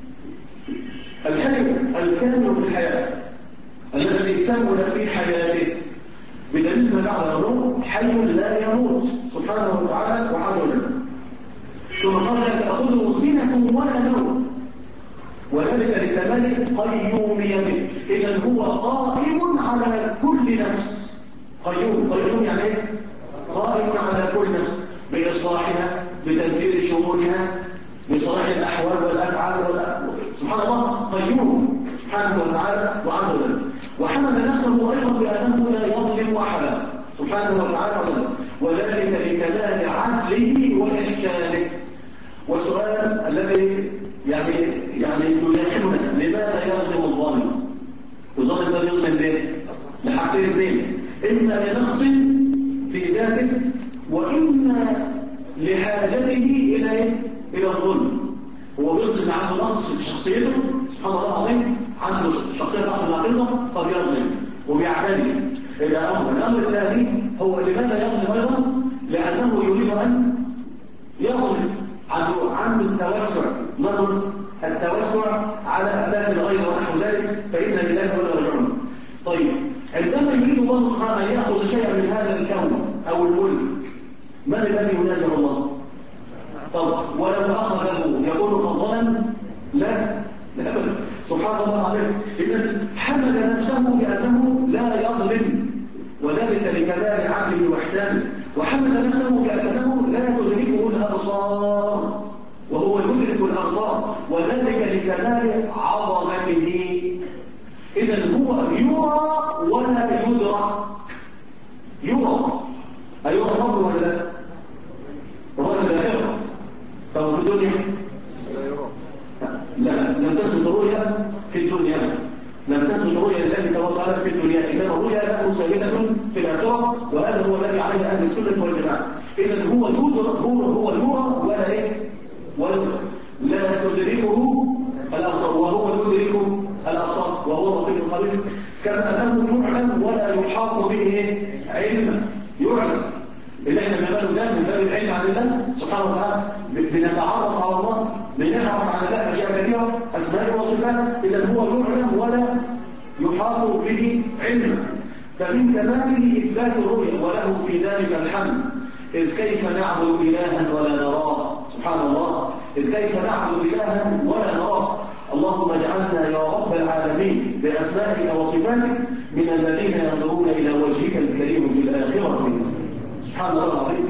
الحي الكامل في الحياة الذي كمل في حياته، بدليل ما بعد الروح حي لا يموت سبحانه وتعالى وعز وجل. ثم قال: لا تأخذه سنة ولا نوم، وذلك لكمال قيوميته. إذا هو قائم على كل نفس. قيوم يعني ايه؟ قائم على كل نفس بإصلاحها، بتدبير شؤونها، بصلاح الأحوال والأفعال سبحان الله قيوم سبحانه وتعالى وعز وجل. وحمل نفسه أيضا بأنه لا يظلم أحدا سبحانه وتعالى وعز وجل، وذلك لكمال عدله وإحسانه. والسؤال الذي يعني يزاحمنا: لماذا يظلم الظالم؟ الظالم ده بيظلم ليه؟ لحاجتين اثنين: إما لنقص في ذاته، وإما لحاجته إلى الظلم. هو بيظلم عنده نقص في شخصيته سبحان الله العظيم، عنده شخصية ناقصة قد يظلم وبيعتدي إلى أمر. الأمر الثاني هو لماذا يظلم أيضا؟ لأنه يريد أن يظلم، عنده التوسع، نظر التوسع على أهداف الغير ونحو ذلك، فإن لله وإنا إليه راجعون. طيب، عندما يريد الله سبحانه أن يأخذ شيئا من هذا الكون أو الملك، من الذي ينازع الله؟ طب ولو أخذه يكون فضلا؟ لا أبدا سبحان الله العظيم. إذا حمل نفسه بأنه لا يظلم، وذلك لكمال عدله وإحسانه. وحمل نفسه بأنه لا تدركه الأبصار وهو يدرك الأبصار، وذلك لكمال عظمته. إذا هو يرى ولا يدرك. يرى أيها الرب ولا لا؟ رأى الآخرة، فهو في الدنيا لا لم تثبت رؤيا في الدنيا، لم تثبت رؤيا لله تبارك وتعالى في الدنيا، إنما الرؤيا له ثابتة في الآخرة، وهذا هو الذي عليه أهل السنة والجماعة. إذا هو يدرك، هو يرى ولا إيه؟ لا تدركه الأبصار وهو يدرك الأبصار وهو لطيف الخبير. كما أنه يعلم ولا يحاط به علما. يعلم اللي احنا بنعمله ده من باب العلم عن الله سبحانه وتعالى، بنتعرف على الله، بنعرف عن الله أشياء كثيرة، أسماء وصفات. إذا هو يعلم ولا يحاط به علما. فمن كماله إثبات الرؤيا، وله في ذلك الحمد. إذ كيف نعبد إلها ولا نراه؟ سبحان الله، إذ كيف نعبد إلها ولا نراه. اللهم اجعلنا يا رب العالمين بأسمائك وصفاتك من الذين ينظرون إلى وجهك الكريم في الآخرة. سبحان الله العظيم.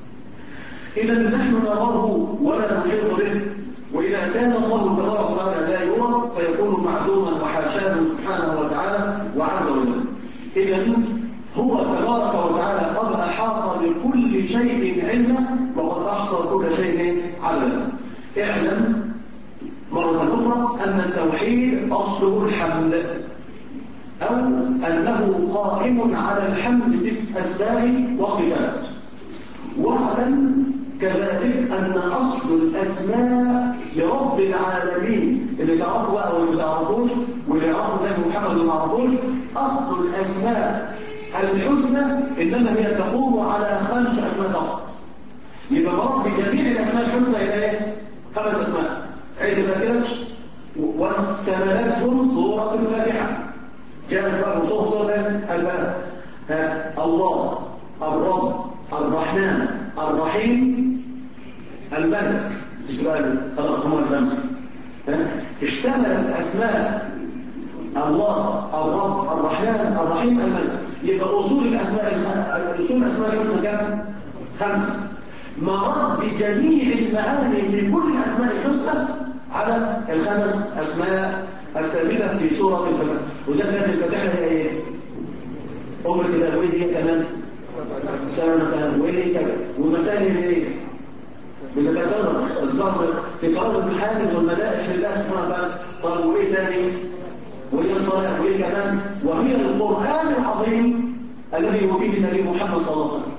إذا نحن نراه ولا نحيط به، وإذا كان الله تبارك وتعالى لا يرى فيكون معدوما وحاشاه سبحانه وتعالى وعز وجل. إذا هو تبارك وتعالى قد أحاط بكل شيء علما، وقد أحصى كل شيء عددا. اعلم مرة أخرى أن التوحيد أصله الحمد، أو أنه قائم على الحمد في أسماء وصفات. واعلم كذلك أن أصل الأسماء لرب العالمين، اللي تعرفوا بقى واللي ما تعرفوش، واللي يعرفوا النبي محمد وما يعرفوش، أصل الأسماء الحسنى إنما هي تقوم على 5 أسماء فقط. يبقى مراد بجميع الأسماء الحسنى إلى 5 أسماء. عيد بقى كده: واستملتهم سورة الفاتحة. جاءت بقى صورة الباب: الله، الرب، الرحمن، الرحيم، الملك. خلاص هم ال5. اشتملت أسماء الله، الرب، الرحمن، الرحيم، الملك. يبقى أصول الأسماء الحسنى كام؟ 5. مرد جميع المعاني في كل أسماء الحسنى على الخمس أسماء الثابتة في سورة الفتح. وذلك كانت الفتحة هي إيه؟ أم الكتاب، وإيه هي كمان؟ سبع مثلا، وإيه هي كمان؟ ومثاني إيه؟ بتتكرر تكرار الحامد والمدائح لله سبحانه وتعالى. طب وإيه ثاني؟ وهي الصلاة، وهي كمان، وهي القرآن العظيم الذي يؤتيه النبي محمد صلى الله عليه وسلم.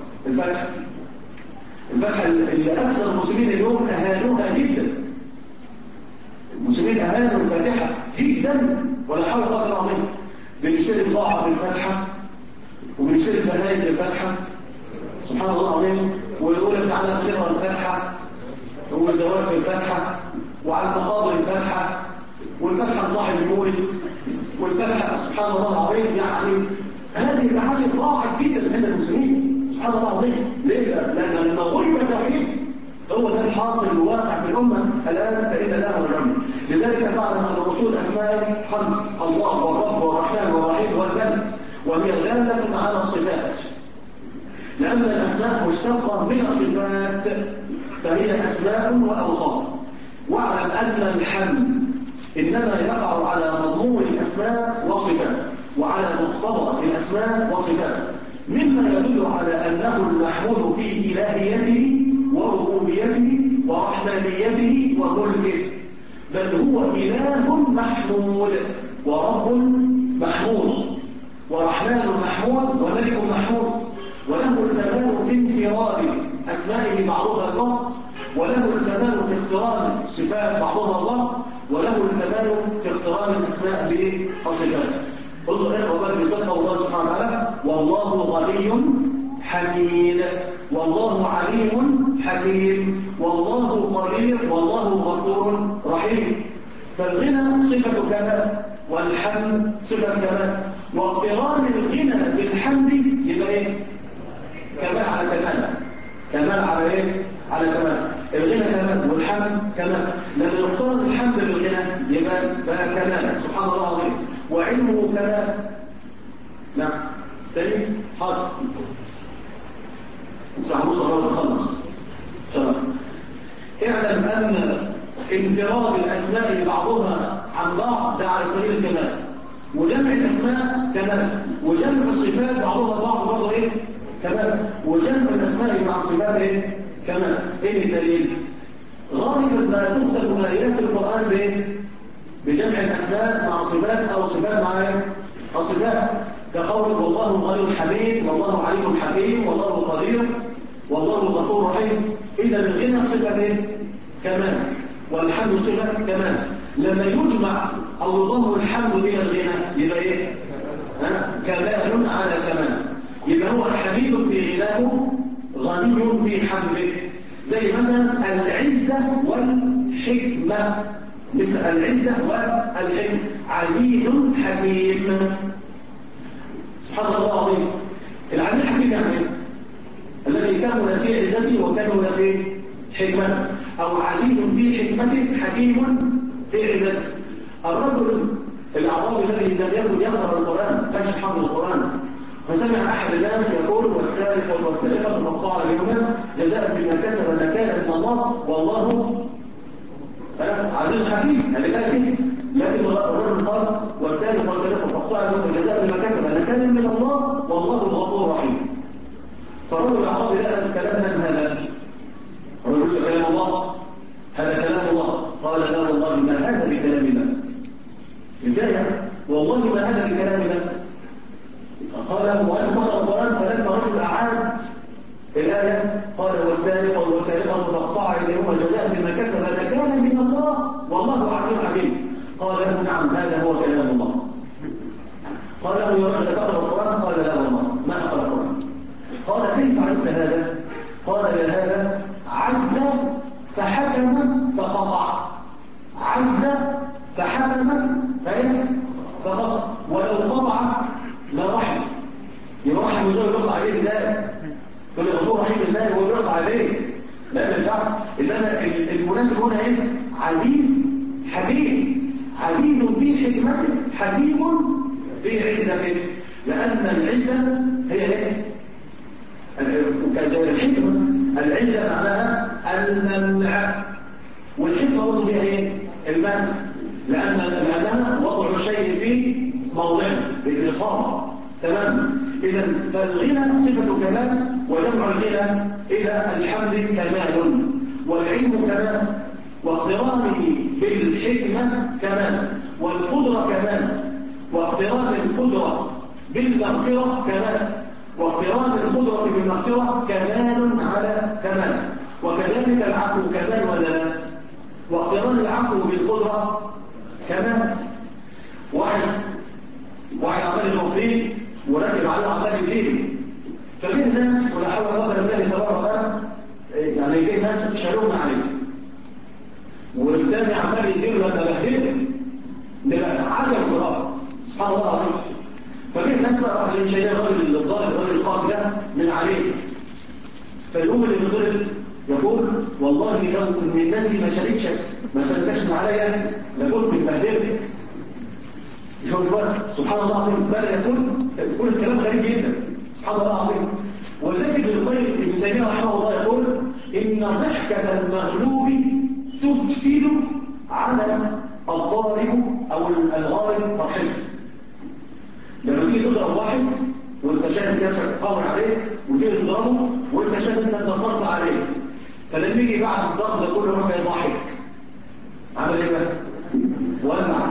الفتحة اللي أكثر المسلمين اليوم أهانوها جدا. المسلمين أهانوا الفاتحة جدا ولا حول ولا قوة إلا بالله. بنشتري بضاعة بالفتحة وبنشتري بهاية بالفتحة، سبحان الله العظيم. ويقول لك تعالى بنقرأ الفتحة والزواج في الفتحة وعلى المقابر الفتحة والفتحة صاحب المولد والفتحة، سبحان الله العظيم. يعني هذه المعاني ضاعت جدا عند المسلمين، سبحان الله العظيم. ليه؟ لأن المغرب التوحيد هو ده الحاصل الواقع في الأمة الآن، فإذا لا الرمي. لذلك فعلا أن أصول أسماء خمس: الله والرب والرحمن والرحيم والملك، وهي دالة على الصفات، لأن الأسماء مشتقة من الصفات فهي أسماء وأوصاف. واعلم أن الحمد إنما يقع على مضمون الأسماء وصفات وعلى مقتضى الأسماء وصفات، مما يدل على أنه المحمود في إلهيته وربوبيته ورحمانيته وملكه، بل هو إله محمود ورب محمود ورحمن محمود وملك محمود، وله الكمال في انفراد أسمائه بعضها الله، وله الكمال في اقتران صفات بعضها الله، وله الكمال في اقتران الأسماء بالصفات. انظر اقرأ بقى بصدق الله سبحانه وتعالى: والله غني حميد، والله عليم حكيم، والله قدير، والله غفور رحيم. فالغنى صفة كمال والحمد صفة كمال، واقتران الغنى بالحمد يبقى ايه؟ كمال على كمال، كمال على ايه؟ على كمال. الغنى كمال والحمد كمال. لما يقترن الحمد بالغنى يبقى بقى كمال، سبحان الله العظيم. وعلمه كمال. نعم تاني حاضر الساعة صلاة تخلص شرف. اعلم أن انفراد الأسماء بعضها عن بعض ده على سبيل الكمال، وجمع الأسماء كمال، وجمع الصفات بعضها بعض برضه ايه؟ كمال، وجمع الأسماء مع الصفات ايه؟ كمال. ايه الدليل؟ غالبا ما تختم آيات القرآن بايه؟ بجمع الأسماء مع الصفات أو الصفات مع الصفات، كقول والله غني حميد، والله عليم حكيم، والله قدير، والله غفور رحيم. إذا الغنى صفة ايه؟ كمال، والحمد صفة كمال. لما يجمع أو يضم الحمد إلى الغنى يبقى ايه؟ كمال على كمال. يبقى هو حميد في غناه غني في حمده، زي مثلا العزة والحكمة، مثل العزة والحكمة. عزيز حكيم، سبحان الله العظيم. العزيز الحكيم يعني الذي كمل في عزته وكمل في حكمته، أو عزيز في حكمته حكيم في عزته. الرجل الأعرابي الذي لم يكن يقرأ القرآن، كانش حافظ القرآن، فسمع أحد الناس يقول: والسارق والسارقة مقطوعة اليوم جزاء بما كسب نكالا من الله والله عزيز حكيم. هذا كان كده، لكن الرجل قال: والسارق والسارقة مقطوعة اليوم جزاء بما كسب نكالا من الله والله غفور رحيم. فالرجل الأعرابي لقى كلام من هذا؟ الرجل كلام الله، هذا كلام الله. قال: لا والله ما هذا بكلام الله. ازاي يعني؟ والله ما هذا بكلام الله. قال: وأنت تقرأ القرآن؟ فلما رجل أعاد الآية قال: والسارق والسارقة مقطوعة أيديهما جزاء بما كسب نكالا من الله والله عزيز حكيم. قال له: نعم هذا هو كلام الله. قال له: يا رجل تقرأ القرآن؟ قال: لا والله ما أقرأ القرآن. قال: كيف عرفت هذا؟ قال: يا هذا عز فحكم فقطع، عز فحكم فقطع، ولو قطع لرحم. يرحم وزوج يقطع عليه ازاي؟ تقول لي غفور رحيم ازاي وهو يقطع عليه؟ لا ما ينفعش. انما المناسب هنا ايه؟ عزيز حكيم، عزيز في حكمته حكيم في عزته، لان العزه هي ايه؟ وكذلك الحكمه. العزة معناها المنع، والحكمة برضه فيها ايه؟ المنع، لأنها وضع الشيء في موضعه بالإصابة. تمام؟ إذا فالغنى صفة كمال، وجمع الغنى إلى الحمد كمال، والعلم كمال، واقترانه بالحكمة كمال، والقدرة كمال، واقتران القدرة بالمغفرة كمال، واقتران القدرة بالمغفرة كمال على كمال، وكذلك العفو كمال ولا لا؟ واقتران العفو بالقدرة كمال. واحد عمل المغفرين وركب عليه عمال يدين، فجه الناس ولا حول ولا قوة إلا بالله تبارك وتعالى، يعني جه ناس شالونا عليه، والتاني عمال يدين لما بهدله نبقى عجب القرآن سبحان الله العظيم. فجه الناس بقى راح شايلين الراجل الظالم الراجل القاسي ده من عليه، فيقوم اللي بيضرب يقول والله لو ان الناس دي ما شالتش ما سلتش من عليا لكنت مبهدله. شوف بقى سبحان الله العظيم، بل يقول الكلام غريب جدا سبحان الله العظيم. ولذلك ابن تيميه رحمه الله يقول ان ضحكه المغلوب تفسد على الضارب او الغارب فرحته. لما تيجي تضرب واحد وانت شايف نفسك قوي عليه وتيجي تضربه وانت شايف انت انتصرت عليه، فلما يجي بعد الضغط ده كله يروح يضحك، عمل ايه بقى؟ ولع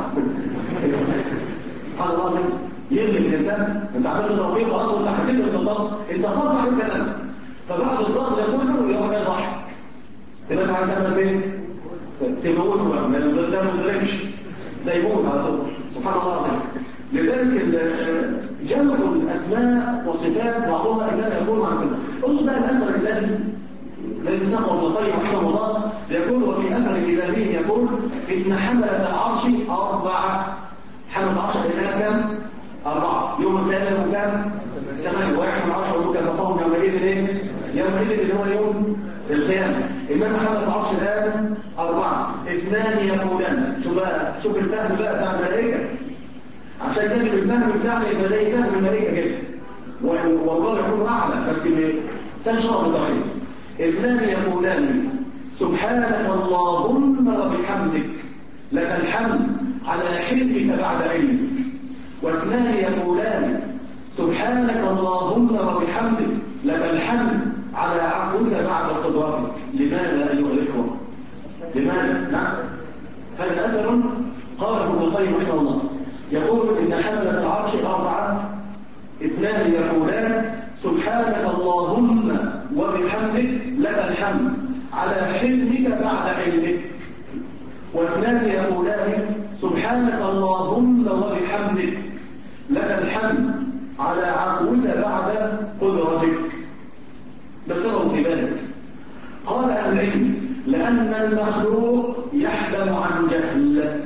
سبحان الله العظيم. يغلب الانسان، انت عملت تضرب خلاص وانت حسيت ان انتصرت عليه كلام، فبعد الضغط ده كله يروح يضحك، تبقى انت عايز تعمل ايه؟ تموته بقى، ما يضربش ده يموت على طول سبحان الله العظيم. لذلك جمع الاسماء وصفات بعضها انما يكون عن كده. قلت بقى الاثر الذي ساقه ابن القيم رحمه الله يقول وفي اثر الالهي يقول ان حمله العرش اربعه. حمله العرش اذا كان اربعه، يوم القيامه كان 8 واحد من 10 مكافاتهم يومئذ ايه؟ يومئذ اللي هو يوم القيامه. انما حمله العرش الان اربعه، اثنان يقولان. شوف الفهم بقى بتاع الملائكه، عشان لازم الفهم بتاعنا يبقى زي فهم الملائكه كده، والله يكون اعلى بس تشرب التوحيد. اثنان يقولان سبحانك اللهم وبحمدك لك الحمد على حلمك بعد علمك. واثنان يقولان سبحانك اللهم وبحمدك لك الحمد على عفوك بعد قدرتك. لماذا ايها الاخوه؟ لماذا؟ نعم، هذا اثر قاله ابن القيم رحمه الله يقول إن حملة العرش أربعة، اثنان يقولان سبحانك اللهم وبحمدك لك الحمد على حلمك بعد علمك. واثنان يقولان سبحانك اللهم وبحمدك لك الحمد على عفوك بعد قدرتك. بس سبب في ذلك قال أهل العلم لأن المخلوق يحلم عن جهل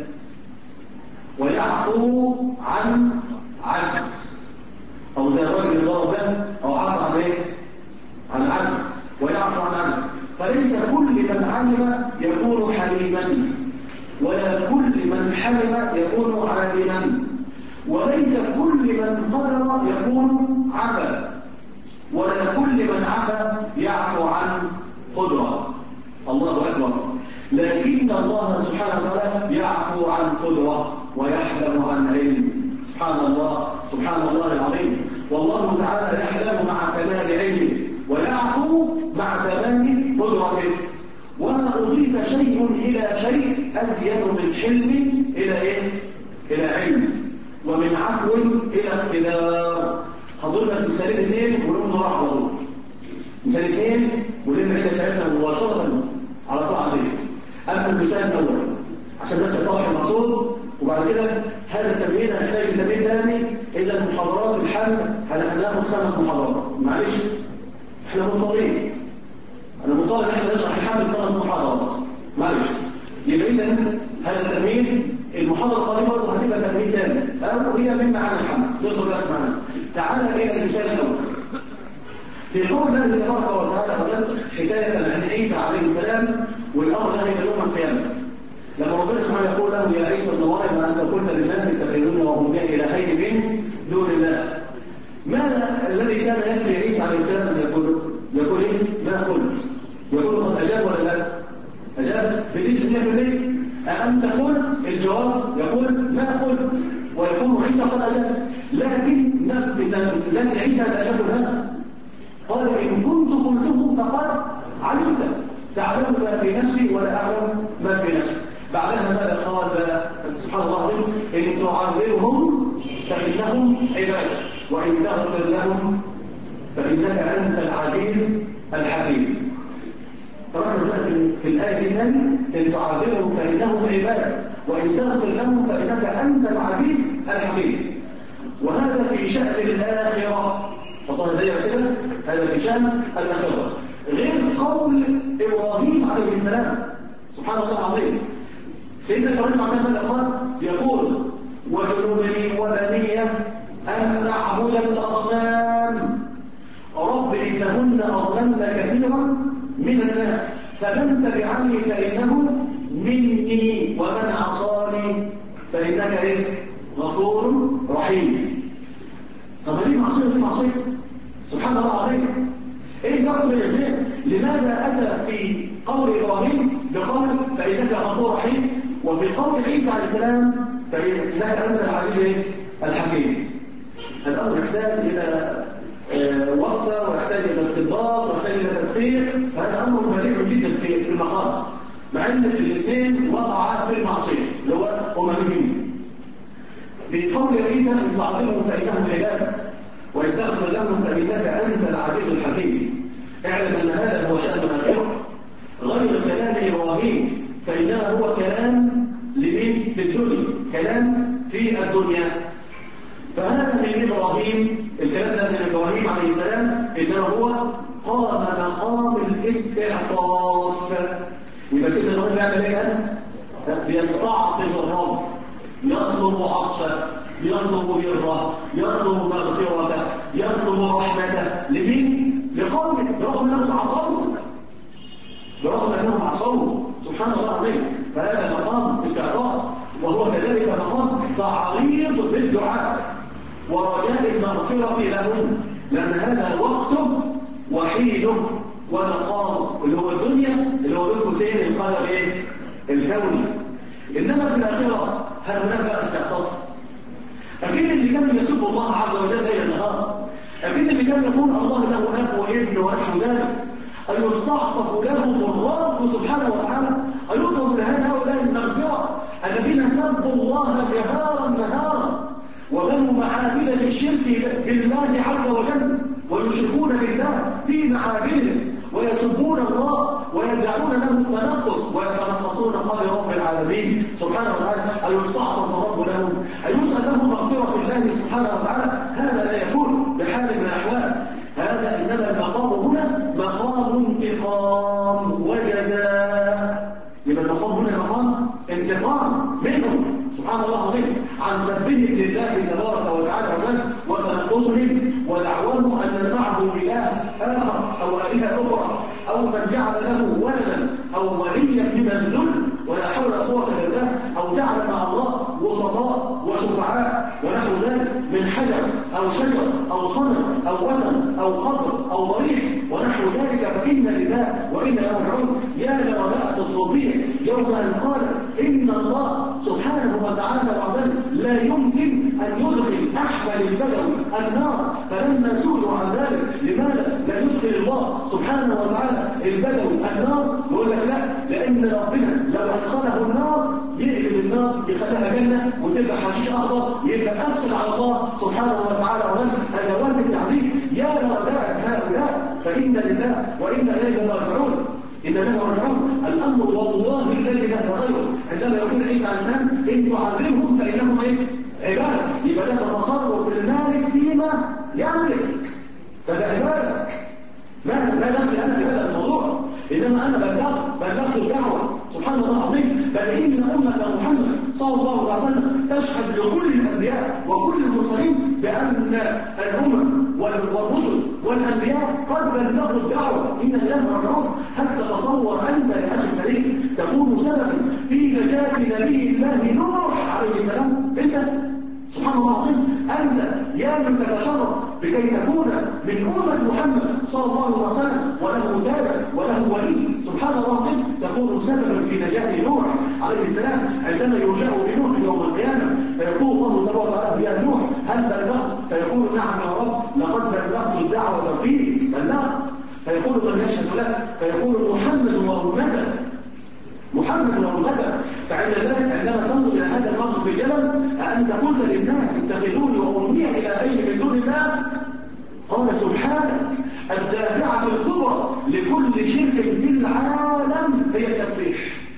ويعفو عن عجز، أو زي الراجل اللي ضرب ده أو عفو عن إيه؟ عن عجز، ويعفو عن عجز. فليس كل من علم يكون حليما، ولا كل من حلم يكون عالما، وليس كل من قدر يكون عفا، ولا كل من عفا يعفو عن قدرة. الله أكبر. لكن الله سبحانه وتعالى يعفو عن قدرة ويحلم عن علم. سبحان الله، سبحان الله العظيم. والله تعالى يحلم مع كمال علمه ويعفو مع تمام قدرته. وما أضيف شيء إلى شيء أزيد من حلم إلى إيه؟ إلى علم، ومن عفو إلى اقتدار. هضرب لك مثالين اثنين ونقوم نروح على طول. مثال اثنين ونلم الحته بتاعتنا مباشره على طول على البيت. اما المثال الاول عشان بس يتضح المقصود، وبعد كده هذا التمرين هنحتاج تمرين ثاني. اذا محاضرات الحل هناخد 5 محاضرات. معلش احنا مضطرين، انا مضطر ان احنا نشرح الحل في 5 محاضرات. معلش يبقى اذا هذا التمرين المحاضره القادمه برضه هتبقى تمرين ثاني، او هي من معانا الحل. تدخل بقى معانا. تعالى الى المثال الاول. في قول الله تبارك وتعالى حكايه عن عيسى عليه السلام، والامر ده هيبقى يوم القيامه. لما ربنا سبحانه يقول له يا عيسى ابن مريم انت قلت للناس اتخذوني وامي الهين من دون الله. ماذا الذي كان يكفي عيسى عليه السلام ان يقول ايه؟ ما قلت. يقول قد أجاب ولا لا؟ أجاب بنسبة 100%. أنت قلت؟ الجواب يقول ما قلت، ويقول عيسى قد أجاب. لكن عيسى أجاب هذا، قال إن كنت قلته فقد علمت، تعلم ما في نفسي ولا أعلم ما في نفسي. بعدها ماذا قال؟ سبحان الله العظيم، إن تعذبهم فإنهم عباد وإن تغفر لهم فإنك أنت العزيز الحكيم. فركز بقى في الآية دي ثاني، إن تعذبهم فإنهم عباد وإن تغفر لهم فإنك أنت العزيز الحكيم. وهذا في شأن الآخرة، حطها زي كده، هذا في شأن الآخرة، غير قول إبراهيم عليه السلام. سبحان الله العظيم، سيدنا إبراهيم عليه السلام قال يقول وجنبني وبني أن نعبد الأصنام رب إنهن أضللن كثيرا من الناس فمن تبعني فإنه مني ومن عصاني فإنك غفور رحيم. طب ليه معصية دي معصية؟ سبحان الله العظيم، ايه الفرق بين الاثنين؟ لماذا أتى في قول إبراهيم بقول فإنك غفور رحيم، وفي قول عيسى عليه السلام فإنك أنت العزيز الحكيم؟ الأمر يحتاج إلى وقفة، ويحتاج إلى استنباط، ويحتاج إلى تدقيق، فهذا أمر بديع جدا في المقام، مع أن الاثنين وقعا في المعصية اللي هو أممهم. في قول عيسى إن تعذبهم فإنهم عباد وإن تغفر لهم فإنك أنت العزيز الحكيم. اعلم أن هذا هو شأن الآخرة غير كلام إبراهيم، فإنما هو كلام لمين؟ في الدنيا، كلام في الدنيا. فهذا من إبراهيم، الكلام ده من إبراهيم عليه السلام، إنما هو قام مقام الاستعطاف. يبقى سيدنا إبراهيم بيعمل إيه؟ بيستعطف الرب، يطلب عطفه، يطلب بره، يطلب مغفرته، يطلب رحمته لمين؟ لقومه، برغم انهم عصوه، برغم انهم عصوه. سبحان الله العظيم، فهذا مقام استعطاف، وهو كذلك مقام تعريض بالدعاء ورجاء المغفره لهم، لان هذا وقت وحيد ومقام اللي هو الدنيا، اللي هو بالقوسين القدر الكوني. انما في الاخره هل هناك بقى استعطاف؟ اكيد اللي كان يسب الله عز وجل ليل نهار، اكيد اللي كان يقول الله له اب وابن ونحو ذلك، ان يستعطف لهم الرب سبحانه وتعالى، ان يطلب لهؤلاء المغفره الذين سبوا الله نهارا وبنوا معابد للشرك بالله عز وجل، ويشركون بالله في معابدهم ويسبون الله ويدعون له التنقص ويتنقصون قدر رب العالمين سبحانه وتعالى. أن يستعطف الرب لهم، أن يسأل لهم مغفرة الله سبحانه وتعالى، هذا لا يكون بحال من الأحوال. هذا إنما المقام هنا مقام انتقام وجزاء. يبقى المقام هنا مقام انتقام منهم سبحان الله العظيم عن سبهم لله تبارك وتعالى وتنقصهم ودعواهم أن معه إله آخر أو آلهة أخرى، أو من جعل له ولدا أو وليا من الذل ولا حول ولا قوة إلا بالله، أو جعل مع الله وسطاء وشفعاء ونحو ذلك من حجر أو شجر أو صنم أو وثن أو قبر أو ضريح ونحو ذلك، فإن لله وإنا إليه راجعون. يا لرجاء الصوفية يوم أن قال إن الله سبحانه وتعالى وعلا لا يمكن أن يدخل أحمل البدوي النار، فلما سئلوا عن ذلك لماذا لا يدخل الله سبحانه وتعالى البدوي النار، يقول لك لا، لأن ربنا لو أدخله النار يقلب النار يخليها جنة وتبقى حشيش أخضر، يبقى أفسد على الله سبحانه وتعالى وعلا. هذا واجب العزيز. يا لرجاء هؤلاء فإن لله وإنا إليه راجعون. إن له راجعون، الأمر والله الذي لا غيره. عندما يقول عيسى عليه السلام إن تعذبهم فإنهم عبادة، يبقى ده تصرف المالك فيما يملك، فده عبادة. ما دخل أنا في هذا الموضوع، إنما أنا بلغت الدعوة سبحان الله العظيم. بل إن أمة محمد صلى الله عليه وسلم تشهد لكل الأنبياء وكل المرسلين بأن الأمم والرسل والأنبياء قد بلغوا الدعوة. إن الله راجعون. حتى تصور أنت يا أخي الكريم تكون سببا في نجاة نبي الله نوح عليه السلام، أنت سبحان الله العظيم. أنت يا من تتشرف لكي تكون من أمة محمد صلى الله عليه وسلم وله تابع وله ولي، سبحان الله العظيم، تكون سببا في نجاة نوح عليه السلام عندما يجاء بنوح يوم القيامة فيقول الله تبارك وتعالى يا نوح هل بلغت؟ فيقول نعم يا رب لقد بلغت الدعوة فيه بلغت. فيقول من يشهد لك؟ فيقول محمد وأمته، محمد وأمته. فعند ذلك عندما تنظر إلى هذا الموقف في الجبل أنت قلت للناس اتخذوني وأمي إلهين من دون الله؟ قال سبحانك الدافعة الكبرى لكل شرك في العالم هي التسبيح.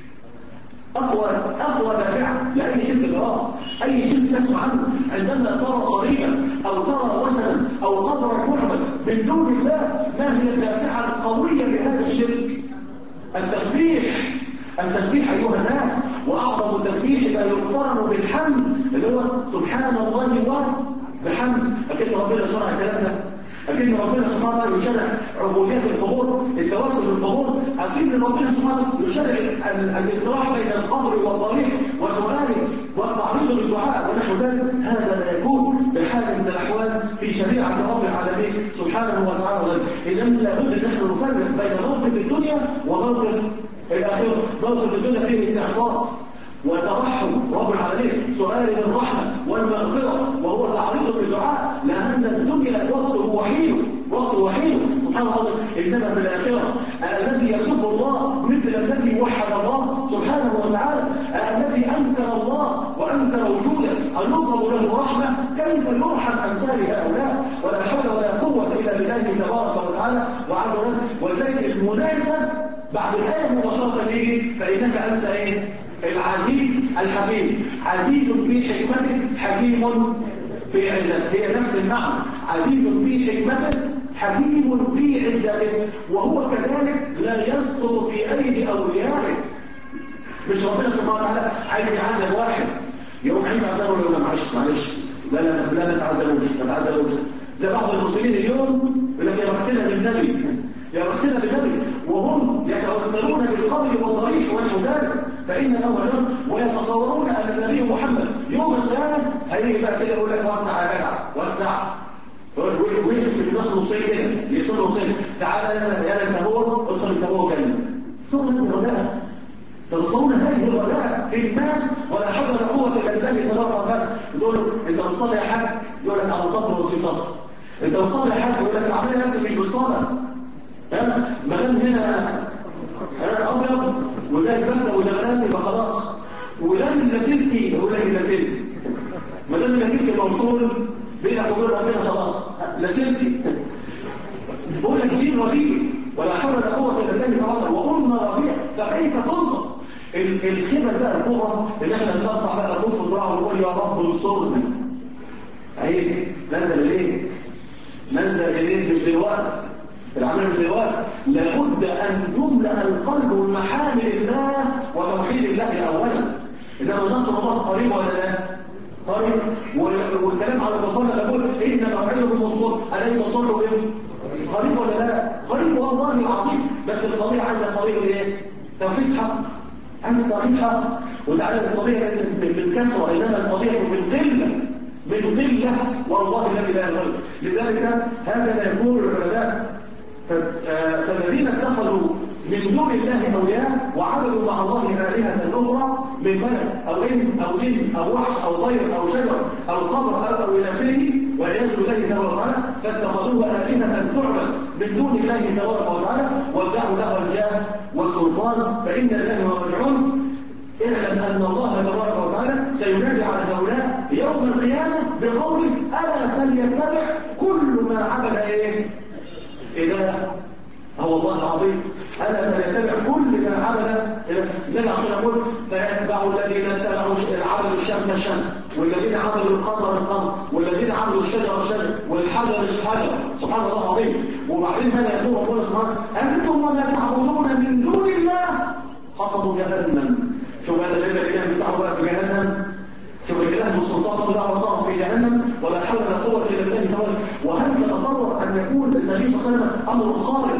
أقوى دافعة لأي شرك تراه، أي شرك تسمع عنه، عندما ترى صليبا أو ترى وثنا أو قبرا محمد من دون الله، ما هي الدافعة القوية لهذا الشرك؟ التسبيح. التسبيح أيها الناس، وأعظم التسبيح ما يقترن بالحمد اللي هو سبحان الله وبحمد. أكيد ربنا شرع الكلام ده، أكيد ربنا سبحانه وتعالى يشرع عبودية القبور، التوسل بالقبور، أكيد ربنا سبحانه وتعالى يشرع الاقتراح بين القبر والضريح وسؤاله والتعريض بالدعاء ونحو ذلك. هذا لا يكون بحال من الأحوال في شريعة رب العالمين سبحانه وتعالى. إذا لابد أن نحن نفرق بين موقف الدنيا وموقف الآخرة. موقف الدنيا فيه استعطاف وترحم رب العالمين، سؤال الرحمة والمغفرة، وهو تعريض بالدعاء، لأن الدنيا وقته وحيد سبحان الله. إنما في الآخرة الذي يسب الله مثل الذي وحد الله سبحانه وتعالى، الذي أنكر الله وأنكر وجوده أن يطلب له رحمة، كيف يرحم أمثال هؤلاء؟ ولا حول ولا قوة إلا بالله تبارك وتعالى وعز وجل. ولذلك المناسب بعد الآية مباشرة تيجي فإنك أنت إيه؟ العزيز الحكيم. عزيز في حكمته حكيم في عزته، هي نفس المعنى. عزيز في حكمته حكيم في عزته، وهو كذلك لا يسقط في أيدي أوليائه. مش ربنا سبحانه وتعالى عايز يعذب واحد يقوم عايز يعذبه ويقول له معلش لا تعذبوش. زي بعض المسلمين اليوم يقول لك يا بختنا بالنبي، يا بختنا بالنبي، وهم يتوسلون بالقبر والضريح ونحو ذلك، فإن له أجر، ويتصورون أن النبي محمد يوم القيامة هيجي بقى كده يقول لك وسع يا جدع وسع، ويقسم الناس نصين كده، يقسموا نصين، تعالى يا انت هو قلت انت هو كلمه. صورة الرجاء، تصورون هذه الرجاء في الناس، ولا حول ولا قوة إلا بالله تبارك وتعالى. تقول له انت بتصلي يا حاج، يقول لك على صدر وفي صدر. انت بتصلي يا حاج، يقول لك العمليه انت مش بالصلاه. ما دام هنا ابيض وزي البسه وزغلان يبقى خلاص، ولام اللاسلكي يقول لك اللاسلكي، ما دام اللاسلكي موصول بينك وبين ربنا خلاص لاسلكي. بقول لك جيل ربيع ولا حول ولا قوه الا بالله تبارك وامه ربيع، فكيف تنظر الخبر بقى الكبرى اللي احنا بنرفع بقى نص الدعاء ونقول يا رب انصرني. عيب نزل اليك مش دلوقتي، العمل مش دلوقتي. لابد ان يملا القلب بمحامد الله وتوحيد الله اولا. انما نصر الله قريب ولا لا؟ قريب. والكلام على الرسول يقول ان موعدهم الصلح، اليس الصلح قريب ولا لا؟ قريب والله العظيم. بس القضيه عايزه قضيه ايه؟ توحيد حق، عايزه توحيد حق. وتعالى القضيه ليست بالكسوه، انما القضيه بالقله والله الذي لا يغير. لذلك هكذا يقول العلماء. فالذين اتخذوا من دون الله اولياء وعبدوا مع الله آلهة أخرى من ملك أو إنس أو جن أو وحش أو طير أو شجر أو قبر أو إلى آخره والعياذ بالله تبارك وتعالى، فاتخذوه آلهة تعبد من دون الله تبارك وتعالى وادعوا له الجاه والسلطان، فإن الله راجعون. اعلم أن الله تبارك وتعالى سينادي على هؤلاء يوم القيامة بقوله ألا فليتبع كل ما عبد إله. هو الله العظيم. ألا فليتبع كل ما عبد النبي عشان يقول فيتبع الذين اتبعوا عبدوا الشمس والذين عبدوا القمر والذين عبدوا الشجر والحجر الحجر. سبحان الله العظيم. وبعدين ماذا يقول ربنا سبحانه أنتم وما تعبدون من دون الله حصبوا جهنم. شو بقى الإله بتاعه بقى في جهنم، شوف الإله بالسلطان الله وصار في جهنم ولا حول ولا قوة إلا بالله تعالى. وهل تتصور أن يكون النبي صلى الله عليه وسلم أمر خارق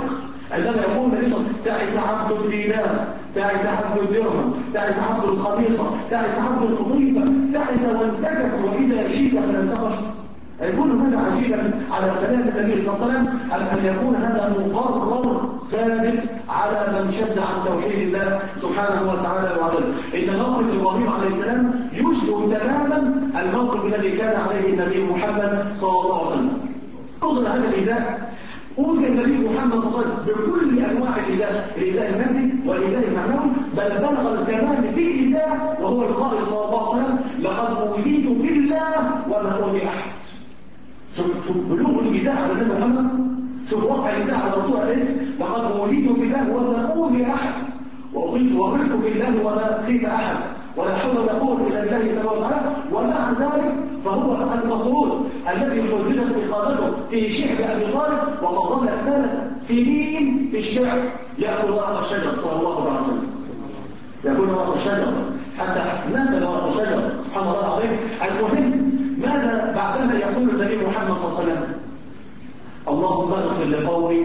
عندما يقول النبي تعس عبد الدينار، تعس عبد الدرهم، تعس عبد الخميصة، تعس عبد القطيفة، تعس وانتكس وإذا شيك فلم تقش. يكون هذا عجيبا على كلام النبي صلى الله عليه وسلم أن يكون هذا مقرر ثابت على من شذ عن توحيد الله سبحانه وتعالى وعلا. إن موقف إبراهيم عليه السلام يشبه تماما الموقف الذي كان عليه النبي محمد صلى الله عليه وسلم. انظر هذا الإزاء، أوذي النبي محمد صلى الله عليه وسلم بكل أنواع الإزاء، الإزاء المادي والإزاء المعنوي، بل بلغ الكمال في الإزاء وهو القائل صلى الله عليه وسلم لقد أوذيت في الله وما أوذي أحد. شوف بلوغ الإزاء على النبي محمد، شوف وقع الإزاء على الرسول عليه، لقد أوذيت في الله وما أوذي أحد، وأخذت في الله وما خيف أحد، ولا حول ولا قوة إلا بالله تبارك وتعالى. ومع ذلك فهو المطرود الذي حددت إقامته في شعب أبي طالب، وقد ظل 3 سنين في الشعب يأكل ورق الشجر صلى الله عليه وسلم، يأكل ورق الشجر حتى نزل ورق الشجر سبحان الله العظيم. المهم ماذا بعدها يقول النبي محمد صلى الله عليه وسلم؟ اللهم اغفر لقومي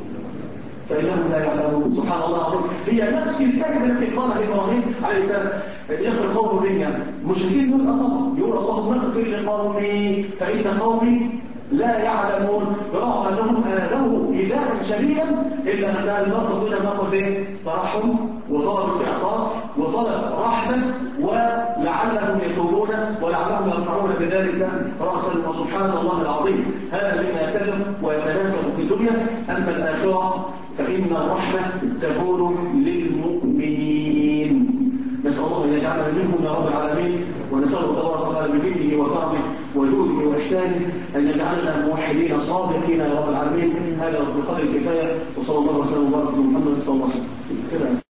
فإنهم لا يعلمون. سبحان الله العظيم، هي نفس الكلمة التي قالها إبراهيم عليه السلام يغفر قوم بنيا مشركين من الله، يقول اللهم اغفر لقومي فإن قومي لا يعلمون، برغم أنهم آلوه إيذاء شديدا إلا أن الموقف هنا موقف ترحم وطلب استعطاف وطلب رحمة، ولعلهم يتوبون ولعلهم يرفعون بذلك رأسا. وسبحان الله العظيم، هذا مما يتكلم ويتناسب في الدنيا. أما الآخرة فإن الرحمة تكون للمؤمنين. نسأل الله أن يجعلنا منهم يا رب العالمين، ونسأله تبارك وتعالى بمنه وكرمه وجوده وإحسانه أن يجعلنا موحدين صادقين يا رب العالمين. هذا بقدر الكفاية، وصلى الله وسلم وبارك على محمد صلى الله عليه وسلم.